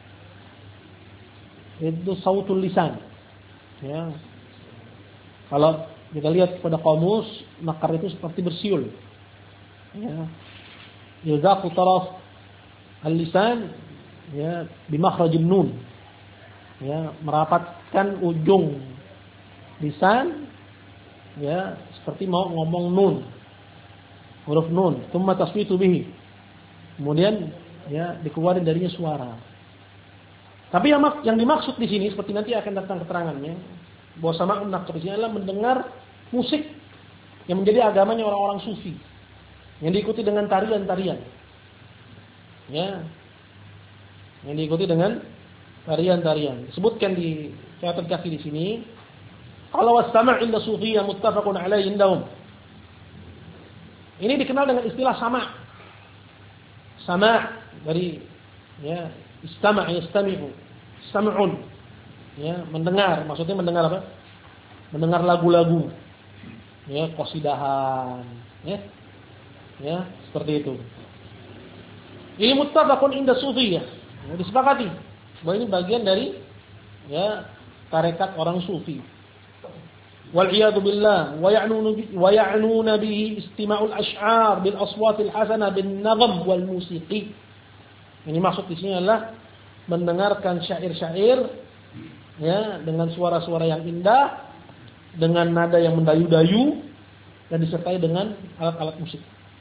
itu sautul lisan. Ya. Kalau kita lihat pada kamus, naqr itu seperti bersiul. Ya. Yuzaqu taraf al-lisan ya bi makhrajin nun. Ya, merapatkan ujung lisan ya seperti mau ngomong nun. Huruf nun, tsumma taswitu bihi. Kemudian ya dikeluarin darinya suara. Tapi yang dimaksud di sini seperti nanti akan datang keterangannya bahwa sama'un naqr adalah mendengar musik yang menjadi agamanya orang-orang sufi yang diikuti dengan tarian-tarian. Ya. Yang diikuti dengan tarian-tarian. Disebutkan di catatan kaki di sini, kalau was-sama' inda sufiyya muttafaqun alaihi indahum. Ini dikenal dengan istilah sama'. Sama' dari ya istama' yastami'u. Sam'un. Ya, mendengar, maksudnya mendengar apa? Mendengar lagu-lagu. Ya, qasidahan, ya. Ya, seperti itu. Ini muttafaqun inda sufiyah. Ya, disepakati bahwa ini bagian dari ya tarekat orang sufi. Wal'iyadu billah wa ya'nuna bihi istima'ul ash'ar bil aswatil hasanah bin nagham wal musiqi. Ini maksud di sini adalah mendengarkan syair-syair ya dengan suara-suara yang indah, dengan nada yang mendayu-dayu dan disertai dengan alat-alat musik.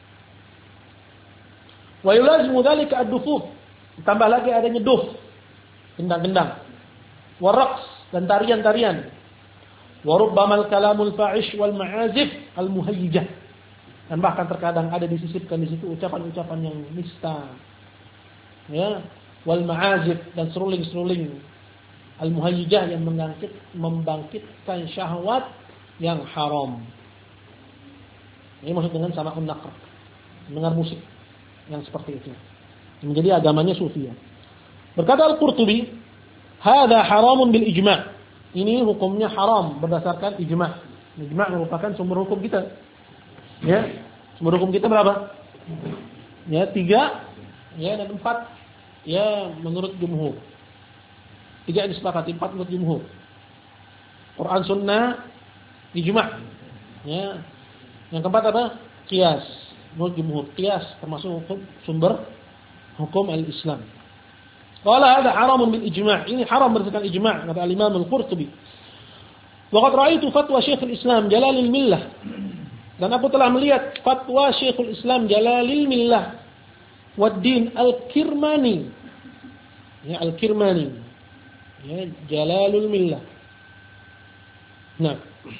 Wa yulazimu dzalika ad-dufuf. Ditambah lagi adanya duf, gendang-gendang. Wa raqs, dan tarian-tarian. Wa rubbama al-kalamul fa'ish wal ma'azif al-muhayyijah. Dan bahkan terkadang ada disisipkan di situ ucapan-ucapan yang nista. Ya, wal ma'azif, dan seruling-seruling al-muhayyijah yang membangkitkan syahwat yang haram. Ini maksud dengan sama'un naqr. Mendengar musik yang seperti itu. Menjadi agamanya sufiyah. Berkata al-Qurtubi, "Hadza haramun bil ijma'." Ini hukumnya haram berdasarkan ijma'. Ijma' merupakan sumber hukum kita. Ya, sumber hukum kita berapa? Ya, 3 ya dan 4 ya menurut jumhur. 3 disepakati, 4 menurut jumhur. Quran, sunnah, ijma'. Ya. Yang keempat apa? Qiyas. Menurut jumhur, qiyas termasuk hukum sumber hukum al-Islam. Qala hadha haramun bil ijma'. Ini haram berdasarkan ijma' kata Imam Al-Qurtubi. Wa qad ra'aitu fatwa Syekhul Islam Jalalul Millah. Dan aku telah melihat fatwa Syekhul Islam Jalalul Millah Waddin Al-Kirmani. Ya, Al-Kirmani. Ya, Jalalul Millah. Nah.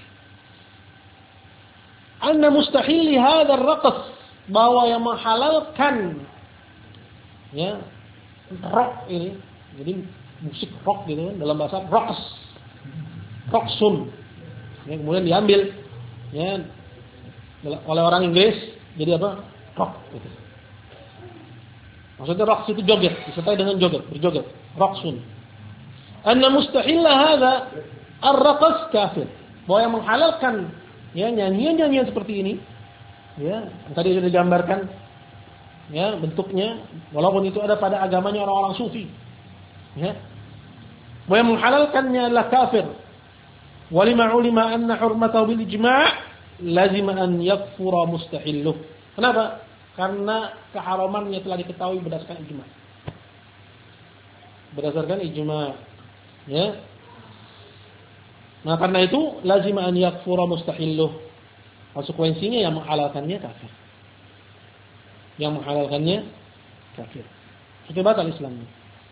Anna mustahil hadha ar-raqs, bahwa yang menghalalkan ya rock ini, jadi musik rock gitu kan, dalam bahasa rocksun. Ya, kemudian diambil ya oleh orang Inggris jadi apa? Rock gitu. Maksudnya rock itu joget, disertai dengan joget, berjoget, rocksun. Anna mustahil hadha ar-raqs kafir. Bahwa yang menghalalkan ya nyanyian-nyanyian seperti ini ya, tadi sudah digambarkan ya bentuknya, walaupun itu ada pada agamanya orang-orang sufi. Ya. Bahwa yang menghalalkannya adalah kafir. Walima ulima anna hurmatahu bil ijma' lazim an yakfura mustahilluh. Kenapa? Karena keharamannya telah diketahui berdasarkan ijma'. Berdasarkan ijma'. Ya. Nah, karena itu lazim an yakfura mustahilluh. Konsekuensinya yang menghalalkannya kafir. Yang menghalalkannya kafir. Itu batal Islamnya.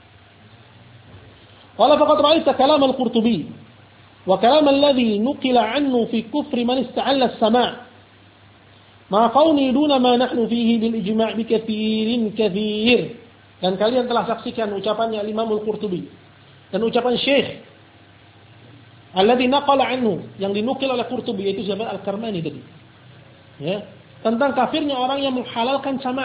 Qala faqad ra'aita kalam al-Qurtubi wa kalam alladhi nuqila anhu fi kufri man ista'alla as-sama' ma qawni duna ma nahnu fihi bil ijma' bi katsirin katsir. Dan kalian telah saksikan ucapannya Imam Al-Qurtubi dan ucapan Syekh alladhi naqala anhu, yang dinukil oleh Qurtubi, yaitu siapa? Al-Karmani tadi. Ya, tentang kafirnya orang yang menghalalkan sama'.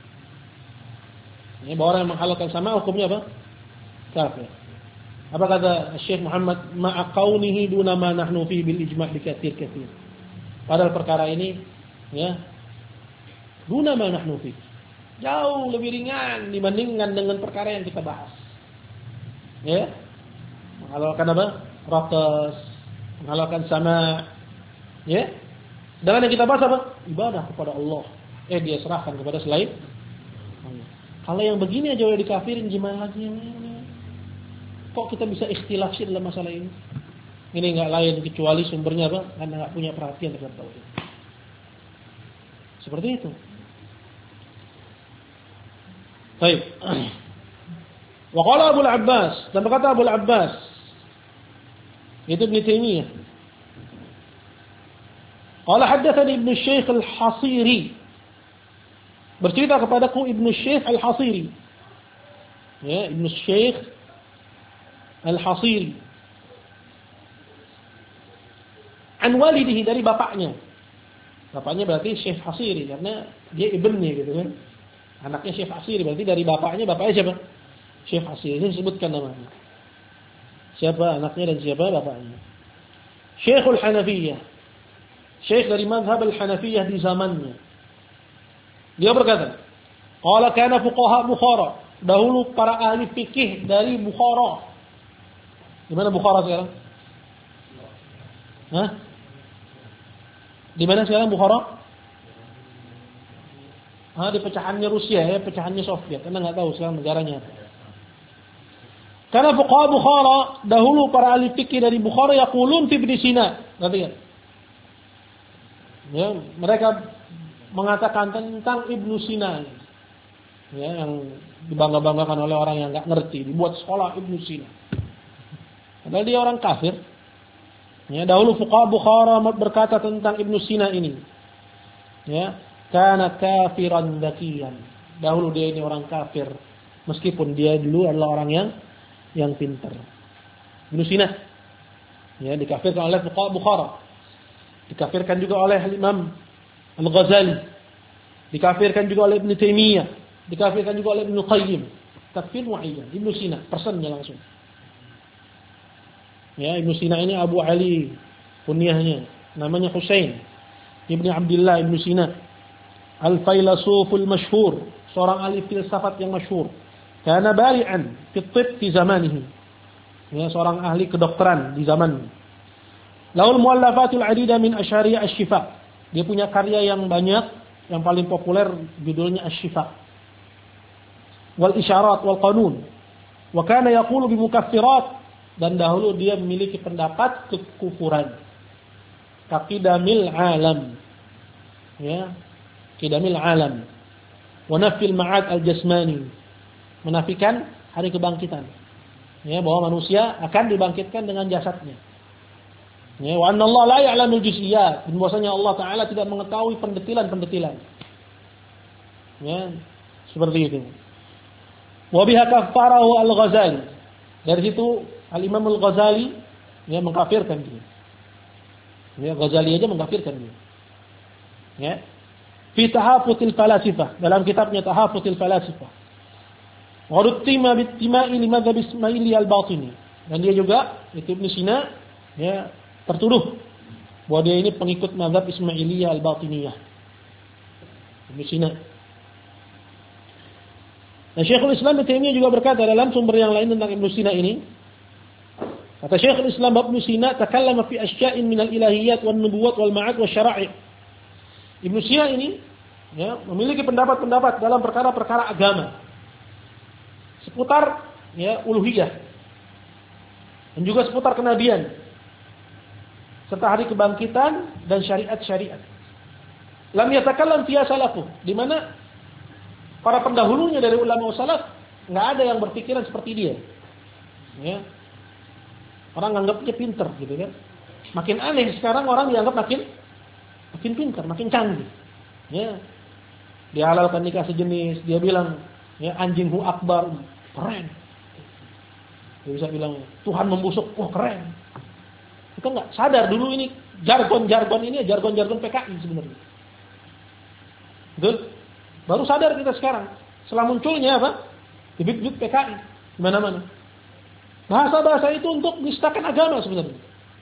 Ya, bahwa orang yang menghalalkan sama' hukumnya apa? Kafir. Apa kata Syekh Muhammad? Ma'a qaunihi duna ma nahnu fi bil ijma' bi katsir. Padahal perkara ini ya duna ma nahnu fi, jauh lebih ringan dibandingkan dengan perkara yang kita bahas. Ya. Menghalalkan apa? Raqas, menghalalkan sama, ya. Dengan yang kita bahas apa? Ibadah kepada Allah. Dia serahkan kepada selain Allah. Kalau yang begini aja udah dikafirin, gimana lagi yang ini? Kok kita bisa ikhtilaf sih dalam masalah ini? Ini nggak lain kecuali sumbernya apa? Karena nggak punya perhatian terhadap tauhid. Seperti itu. Baik. Wa qala Abu al-Abbas, dan berkata Abu al-Abbas, itu Ibnu Taimiyah. Qala haddatsani Ibnu Syekh Al-Hasiri. Bercerita kepadaku Ibnu Syekh Al-Hasiri. Ya, Ibnu Syekh Al-Hasiri. An walidihi, dari bapaknya. Bapaknya berarti Syekh Hasiri karena dia ibnnya gitu kan. Anaknya Syekh Hasiri berarti dari bapaknya siapa? Syekh Hasiri. Ini disebutkan namanya. Siapa anaknya dan siapa bapaknya. Syekhul Hanafiyah. Syekh dari mazhab Al-Hanafiyah di zamannya. Dia berkata, qala kana fuqaha Bukhara. Dahulu para ahli fikih dari Bukhara. Di mana Bukhara sekarang? Hah? Di mana sekarang Bukhara? Di pecahannya Rusia ya, pecahannya Soviet. Anda nggak tahu sekarang negaranya apa. Karena fuqaha Bukhara, dahulu para ahli fikih dari Bukhara yaqulun fi Ibnu Sina. Perhatikan. Ya, mereka mengatakan tentang Ibnu Sina. Ya, yang dibangga-banggakan oleh orang yang nggak ngerti, dibuat sekolah Ibnu Sina. Padahal dia orang kafir. Ya, dahulu fuqaha Bukhara berkata tentang Ibnu Sina ini. Ya, kana kafiran dakiyan. Dahulu dia ini orang kafir, meskipun dia dulu adalah orang yang pintar. Ibnu Sina ya dikafirkan oleh fuqaha Bukhara. Dikafirkan juga oleh Imam Al-Ghazali. Dikafirkan juga oleh Ibnu Taimiyah. Dikafirkan juga oleh Ibnu Qayyim. Takfir muayyan. Ibnu Sina personnya langsung. Ya, Ibnu Sina ini Abu Ali kunyahnya, namanya Husain Ibnu Abdullah Ibnu Sina, al-failasuful masyhur, seorang ahli filsafat yang masyhur. Kana bari'an fi tibb fi zamanihi. Ya, seorang ahli kedokteran di zamannya. Lahul muallafatul adida min asyariya asy-syifa. Dia punya karya yang banyak, yang paling populer judulnya Asy-Syifa. Wal isyarat wal qanun. Wa kana yaqulu bimukaffirat, dan dahulu dia memiliki pendapat kekufuran. Kaqidamil alam. Ya, qidamil alam. Wa nafil ma'ad al-jasmani. Menafikan hari kebangkitan. Ya, bahwa manusia akan dibangkitkan dengan jasadnya. Ya, wa anna Allah la ya'lamul juz'iyat. Dan bahwasanya Allah Taala tidak mengetahui pendetilan-pendetilan. Ya, seperti itu. Wa biha kaffarahu al-Ghazali. Dari situ Al-Imam Al-Ghazali ya mengkafirkan dia. Ya, Ghazali aja mengkafirkan dia. Ya. Fi Tahafutil Falasifah, dalam kitabnya Tahafutil Falasifah. Wa rutima bittima'i li madzhab Ismaili al-Batini. Dan dia juga itu Ibnu Sina ya tertuduh bahwa dia ini pengikut mazhab Ismailiyah al-Batiniyah. Ibnu Sina. Dan Syekhul Islam Ibnu Taimiyah juga berkata dalam sumber yang lain tentang Ibnu Sina ini. Kata Syekhul Islam Ibnu Sina, takallama fi asya'in min al-ilahiyat wan nubuwat wal ma'ad wasyara'i'. Ibnu Sina ini ya, memiliki pendapat-pendapat dalam perkara-perkara agama seputar ya uluhiyah dan juga seputar kenabian serta hari kebangkitan dan syariat-syariat. Lam yatakallam fiha salafu, di mana para pendahulunya dari ulama salaf enggak ada yang berpikiran seperti dia. Ya. Orang anggapnya pinter gitu kan. Makin aneh sekarang orang dianggap makin pintar, makin canggih. Ya. Dia halalkan nikah sejenis, dia bilang ya anjinghu akbar, keren. Dia bisa bilang Tuhan membusuk, wah keren. Kita enggak sadar dulu ini jargon-jargon ini jargon-jargon PKI sebenarnya. Betul? Baru sadar kita sekarang. Setelah munculnya apa? Bibit-bibit PKI di mana-mana. Bahasa-bahasa itu untuk menistakan agama sebenarnya.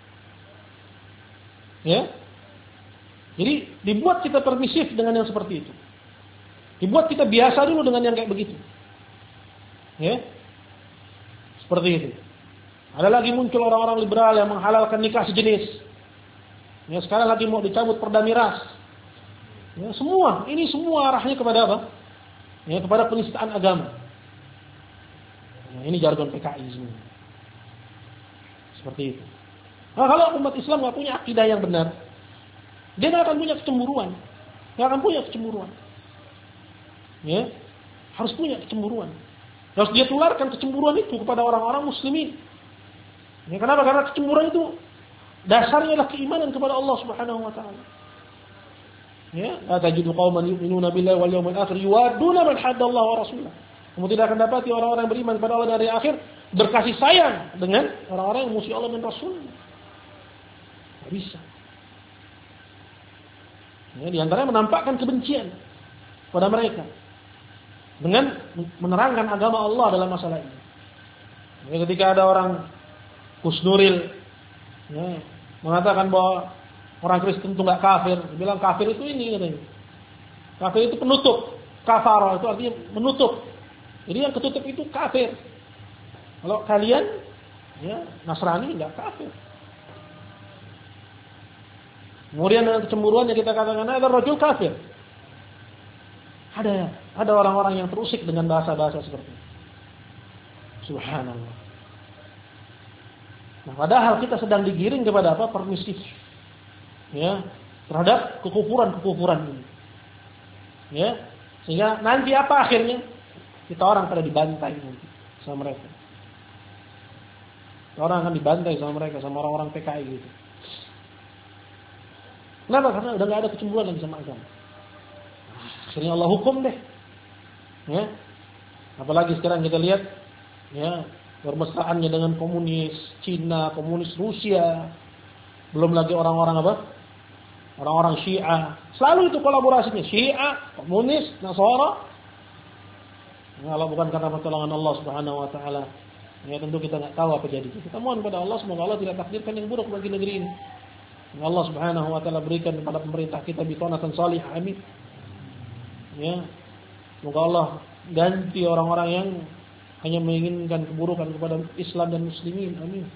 Ya. Jadi dibuat kita permisif dengan yang seperti itu. Dibuat kita biasa dulu dengan yang kayak begitu. Ya. Seperti itu. Ada lagi muncul orang-orang liberal yang menghalalkan nikah sejenis. Ya, sekarang lagi mau dicabut perda miras. Ya, ini semua arahnya kepada apa? Ya, kepada penistaan agama. Ya, ini jargon PKI semua. Seperti itu. Nah, kalau umat Islam nggak punya akidah yang benar, dia nggak akan punya kecemburuan, Ya, harus punya kecemburuan. Harus dia tularkan kecemburuan itu kepada orang-orang muslimin. Ya, kenapa? Karena kecemburuan itu dasarnya adalah keimanan kepada Allah Subhanahu wa taala. Ya, la tajidu qauman yu'minuna billahi wal yawmil akhir yuwadduna man haddallaha wa rasulahu. Kamu tidak akan dapati orang-orang yang beriman kepada Allah dan hari akhir berkasih sayang dengan orang-orang yang musuh Allah dan Rasul-Nya. Tidak bisa. Ya, di antaranya menampakkan kebencian pada mereka dengan menerangkan agama Allah dalam masalah ini. Ya, ketika ada orang Husnuril ya, mengatakan bahwa orang Kristen itu nggak kafir, dia bilang kafir itu ini katanya. Kafir itu penutup, kafara itu artinya menutup. Jadi yang ketutup itu kafir. Kalau kalian ya Nasrani nggak kafir. Kemudian dengan kecemburuan yang kita katakan ada rajul kafir. Ada orang-orang yang terusik dengan bahasa-bahasa seperti itu. Subhanallah. Nah, padahal kita sedang digiring kepada apa? Permisif. Ya, terhadap kekufuran-kekufuran ini. Ya, sehingga nanti apa akhirnya? Kita orang pada dibantai nanti sama mereka. Orang akan dibantai sama mereka, sama orang-orang PKI gitu. Kenapa? Karena udah nggak ada kecemburuan lagi sama agama. Akhirnya Allah hukum deh. Ya. Apalagi sekarang kita lihat ya, bermesraannya dengan komunis Cina, komunis Rusia. Belum lagi orang-orang apa? Orang-orang Syiah. Selalu itu kolaborasinya. Syiah, komunis, Nasara. Kalau bukan karena pertolongan Allah Subhanahu wa taala, ya tentu kita enggak tahu apa jadi. Kita mohon kepada Allah semoga Allah tidak takdirkan yang buruk bagi negeri ini. Allah Subhanahu wa taala berikan kepada pemerintah kita bitonatan salih. Amin. Ya. Semoga Allah ganti orang-orang yang hanya menginginkan keburukan kepada Islam dan muslimin. Amin.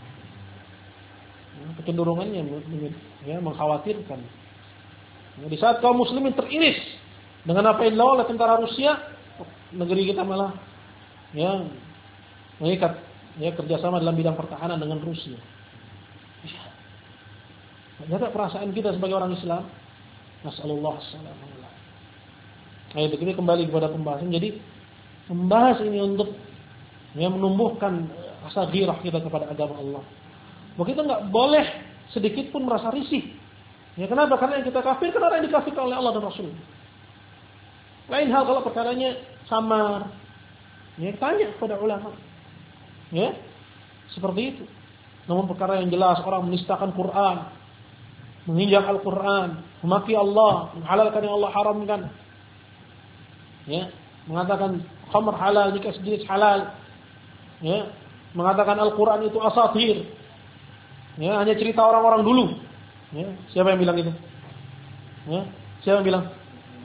Ya, kecenderungannya ya mengkhawatirkan. Ya, di saat kaum muslimin teriris dengan apa yang dilakukan oleh tentara Rusia, negeri kita malah ya mengikat kerjasama dalam bidang pertahanan dengan Rusia. Ya. Jaga perasaan kita sebagai orang Islam. Nasallallahu alaihi. Ayo begini kembali kepada pembahasan. Jadi membahas ini untuk menumbuhkan rasa ghirah kita kepada agama Allah. Bahwa kita nggak boleh sedikit pun merasa risih. Ya kenapa? Karena yang kita kafir kan orang yang dikafirkan oleh Allah dan Rasul. Lain hal kalau perkaranya samar. Ya tanya kepada ulama. Ya seperti itu. Namun perkara yang jelas orang menistakan Quran, menginjak Al-Quran, memaki Allah, menghalalkan yang Allah haramkan. Ya, mengatakan khamr halal, nikah sejenis halal. Ya, mengatakan Al-Quran itu asatir. Ya, hanya cerita orang-orang dulu. Ya, siapa yang bilang itu? Ya, siapa yang bilang?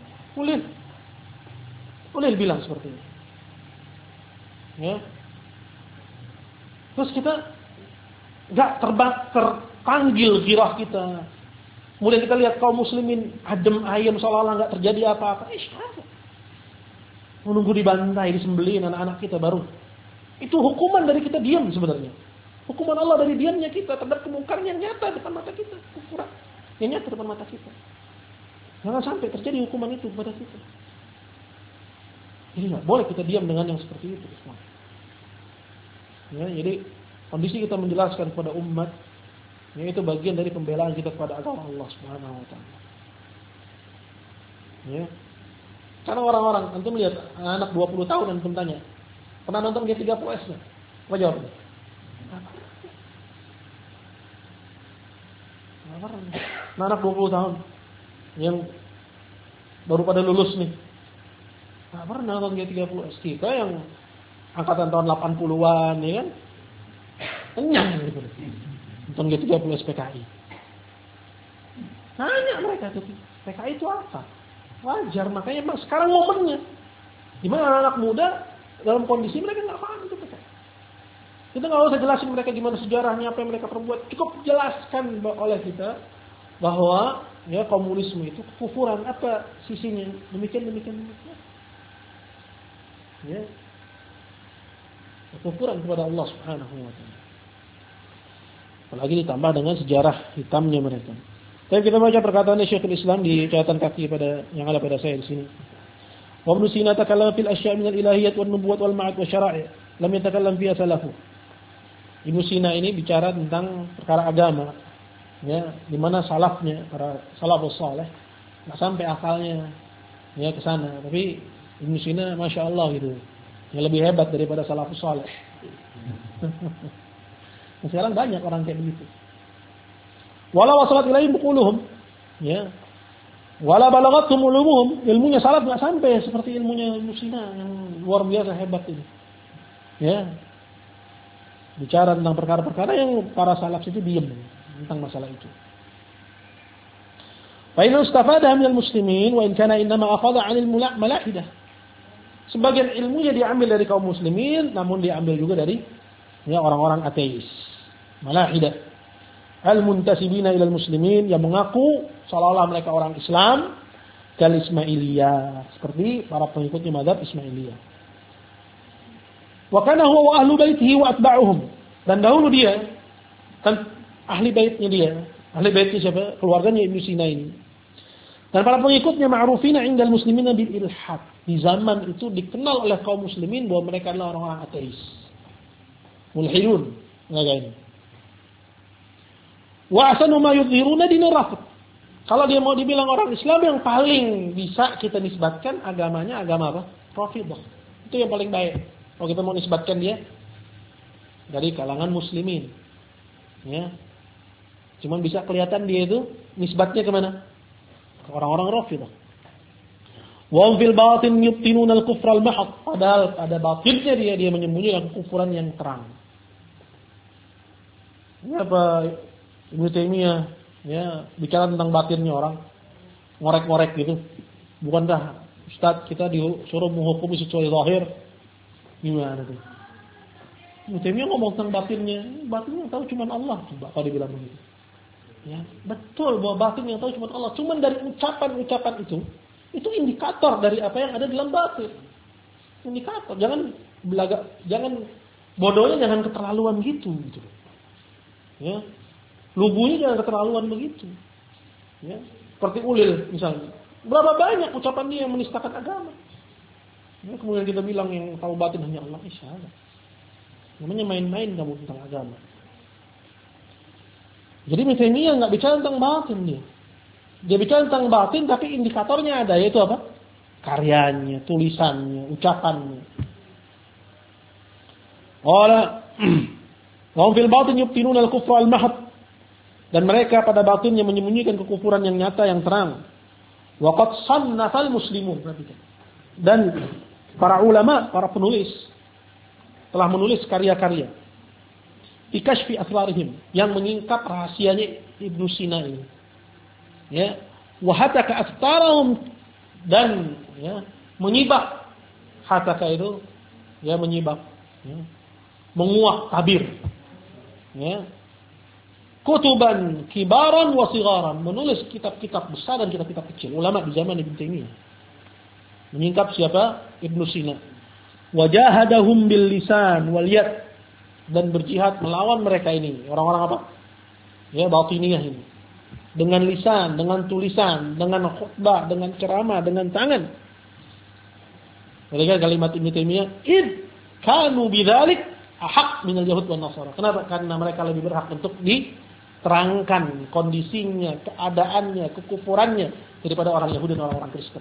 Ulil bilang seperti itu. Ya. Terus kita enggak terpanggil ghirah kita. Kemudian kita lihat kaum muslimin adem ayem seolah-olah enggak terjadi apa-apa. Menunggu dibantai, disembelih anak-anak kita baru. Itu hukuman dari kita diam sebenarnya. Hukuman Allah dari diamnya kita terhadap kemungkaran yang nyata depan mata kita. Kufuran yang nyata depan mata kita. Jangan sampai terjadi hukuman itu kepada kita. Jadi nggak boleh kita diam dengan yang seperti itu. Ya, jadi kondisi kita menjelaskan kepada umat, ya, itu bagian dari pembelaan kita kepada agama Allah Subhanahu Wa Taala. Ya. Karena orang-orang, antum lihat anak 20 tahun antum tanya, pernah nonton G30S nggak? Apa jawabnya? Anak 20 tahun yang baru pada lulus nih, nggak pernah nonton G30S. Kita yang angkatan tahun 80-an, ya kan? Kenyang gitu. Nonton G30S PKI. Nanya mereka tuh, PKI itu apa? Wajar, makanya sekarang momennya. Dimana anak muda dalam kondisi mereka nggak paham itu PKI. Kita nggak usah jelasin mereka gimana sejarahnya, apa yang mereka perbuat. Cukup jelaskan oleh kita bahwa ya komunisme itu kekufuran, apa sisinya, demikian. Ya, kekufuran kepada Allah Subhanahu Wa Taala. Apalagi ditambah dengan sejarah hitamnya mereka. Tapi kita baca perkataan Syekhul Islam di catatan kaki yang ada pada saya di sini. Wa Ibnu Sina takallama fil asya' min al-ilahiyyat wan nubuwwat wal ma'ad wa syara'i' lam yatakallam fiha salafu. Ibnu Sina ini bicara tentang perkara agama, ya, di mana salafnya, para salafus saleh, nggak sampai akalnya ya ke sana. Tapi Ibnu Sina, masya Allah gitu, yang lebih hebat daripada salafus saleh. Sekarang banyak orang kayak begitu. Walau wasalat ilaihim buquluhum, ya, wala balagathum ulumuhum, ilmunya salaf nggak sampai seperti ilmunya Ibnu Sina yang luar biasa hebat ini. Ya. Bicara tentang perkara-perkara yang para salaf itu diam tentang masalah itu. Fa inna istafada minal muslimin wa in kana innama akhadha 'anil malahidah. Sebagian ilmunya diambil dari kaum muslimin, namun diambil juga dari ya orang-orang ateis. Malahidah. Al-muntasibina ilal muslimin, yang mengaku seolah-olah mereka orang Islam, kal Ismailiyah, seperti para pengikutnya mazhab Ismailiyah. Wa kana huwa wa ahlu baitihi wa atba'uhum. Dan dahulu dia kan ahli baitnya dia. Ahli baitnya siapa? Keluarganya Ibnu Sina ini. Dan para pengikutnya ma'rufina 'indal muslimina bil ilhad. Di zaman itu dikenal oleh kaum muslimin bahwa mereka adalah orang-orang ateis. Mulhidun, mereka ini. Wa asanu ma yudhiruna dinur rafid. Kalau dia mau dibilang orang Islam, yang paling bisa kita nisbatkan agamanya agama apa? Rafidah. Itu yang paling baik. Kalau kita mau nisbatkan dia dari kalangan muslimin, ya, cuman bisa kelihatan dia itu nisbatnya kemana? Ke orang-orang Rafidah. Wa fil batin yubtinuna al-kufra al-mahd. Padahal ada batinnya dia menyembunyikan kekufuran yang terang. Ini apa Ibnu Taimiyah ya bicara tentang batinnya orang, ngorek-ngorek gitu. Bukankah Ustaz kita disuruh menghukumi sesuai zahir? Gimana tuh? Ibnu Taimiyah ngomong tentang batinnya yang tahu cuma Allah. Coba kalau dibilang begitu. Ya, betul bahwa batin yang tahu cuma Allah. Cuma dari ucapan-ucapan itu indikator dari apa yang ada dalam batin. Indikator. Jangan Bodohnya jangan keterlaluan gitu. Ya. Lugunya jangan keterlaluan begitu. Ya. Seperti ulil misalnya. Berapa banyak ucapan dia yang menistakan agama. Ya, kemudian kita bilang yang tahu batin hanya Allah. Salah. Namanya main-main kamu tentang agama. Jadi Ibnu Taimiyah nggak bicara tentang batin dia. Dia bicara tentang batin tapi indikatornya ada, yaitu apa? Karyanya, tulisannya, ucapannya. Wa fil batin yubtinuna al-kufra al-mahd. Dan mereka pada batinnya menyembunyikan kekufuran yang nyata, yang terang. Wa qad sannafal muslimun. Dan para ulama, para penulis telah menulis karya-karya fi kashfi asrarihim, yang menyingkap rahasianya Ibnu Sina ini. Ya, wa hataka astarahum, dan ya, menyibak. Hataka itu ya menyibak, ya, menguak tabir. Ya. Kutuban kibaran wa sigharan, menulis kitab-kitab besar dan kitab-kitab kecil. Ulama di zaman Ibnu Taimiyah menyingkap siapa? Ibnu Sina. Wajahadahum bil lisan wal yad, dan berjihad melawan mereka ini, orang-orang apa? Ya, batiniyah ini. Dengan lisan, dengan tulisan, dengan khutbah, dengan ceramah, dengan tangan. Mereka kalimat Ibnu Taimiyah, id kanu bidzalik ahaq min al-yahud wan nasara. Kenapa? Karena mereka lebih berhak untuk diterangkan kondisinya, keadaannya, kekufurannya daripada orang Yahudi dan orang-orang Kristen.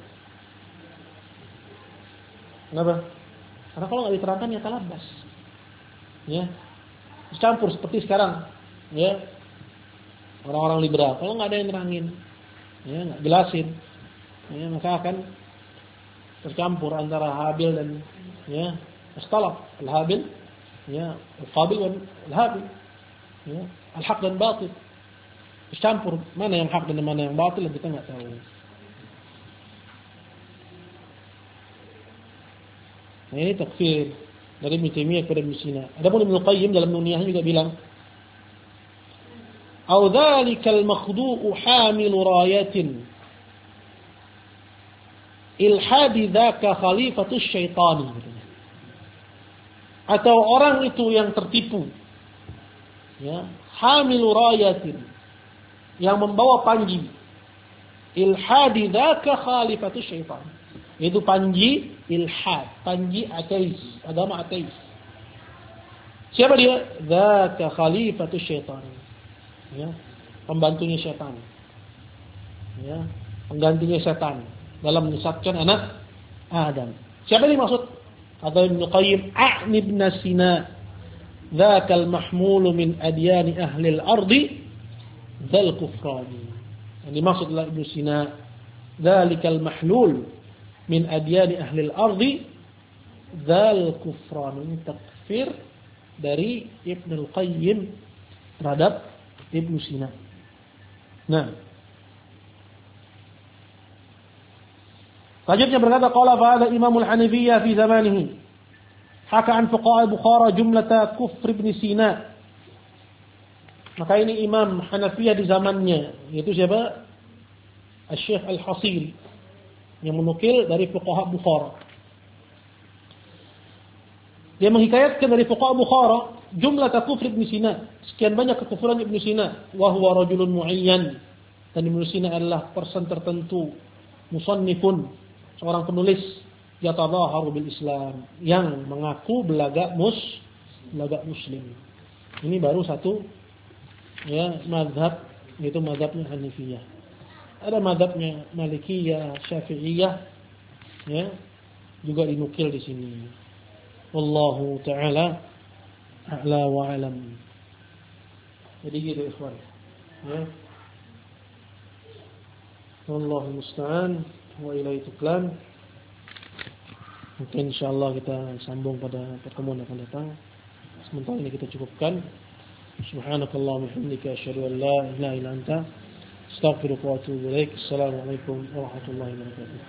Kenapa? Karena kalau nggak diterangkan ya talabas. Ya, campur seperti sekarang. Ya, orang-orang liberal. Kalau nggak ada yang nerangin, ya nggak jelasin, ya maka akan tercampur antara Habil dan ya Astalaf, Al-Habil, ya Al-Qabil dan Al-Habil, ya Al-Haq dan Batil. Tercampur, mana yang hak dan mana yang batil kita nggak tahu. Nah, ini takfir dari Ibnu Taimiyah kepada Ibnu Sina. Adapun Ibnu Qayyim dalam Nuniyahnya juga bilang, "Au dzalikal makhdu'u hamilu rayatin ilhadi dzaka khalifatus syaitani." Atau orang itu yang tertipu, ya, hamilu rayatin, yang membawa panji, ilhadi dzaka khalifatus syaitani. Itu panji ilhad, panji ateis, agama ateis. Siapa dia? Dzaka khalifatus syaitan. Ya, pembantunya setan. Ya, penggantinya setan dalam menyesatkan anak Adam. Siapa ini maksud? Kata Ibnu Qayyim, a'ni ibn Sina, dzaka al-mahmul min adyani ahli al-ardi dzal kufrani. Yang dimaksud adalah Ibnu Sina, dzalikal mahlul min adyani ahli al-ardi dzal kufran. Ini takfir dari Ibnu Qayyim terhadap Ibnu Sina. Nah, selanjutnya berkata, qala fa hadha Imamul Hanifiyah fi zamanihi haka an fuqaha Bukhara jumlata kufr Ibnu Sina. Maka ini Imam Hanafiyah di zamannya, yaitu siapa? Asy-Syaikh Al-Hasili, yang menukil dari fuqaha Bukhara. Dia menghikayatkan dari fuqaha Bukhara jumlah kufur Ibnu Sina, sekian banyak kekufuran Ibnu Sina, wa huwa rajulun muayyan, dan Ibnu Sina adalah person tertentu, musannifun, seorang penulis, yatadhaharu bil Islam, yang mengaku belaga muslim. Ini baru satu ya mazhab, yaitu mazhabnya Hanifiyah. Ada mazhabnya Malikiyah, Syafi'iyah, ya, juga dinukil di sini. Wallahu taala a'la wa alam. Jadi gitu ikhwan. Ya. Wallahu musta'an wa ilaihi tuklan. Mungkin insyaallah kita sambung pada pertemuan yang akan datang. Sementara ini kita cukupkan. Subhanakallahumma wa bihamdika asyhadu an la ilaha illa anta astaghfiruka wa atubu ilaik. Assalamualaikum warahmatullahi wabarakatuh.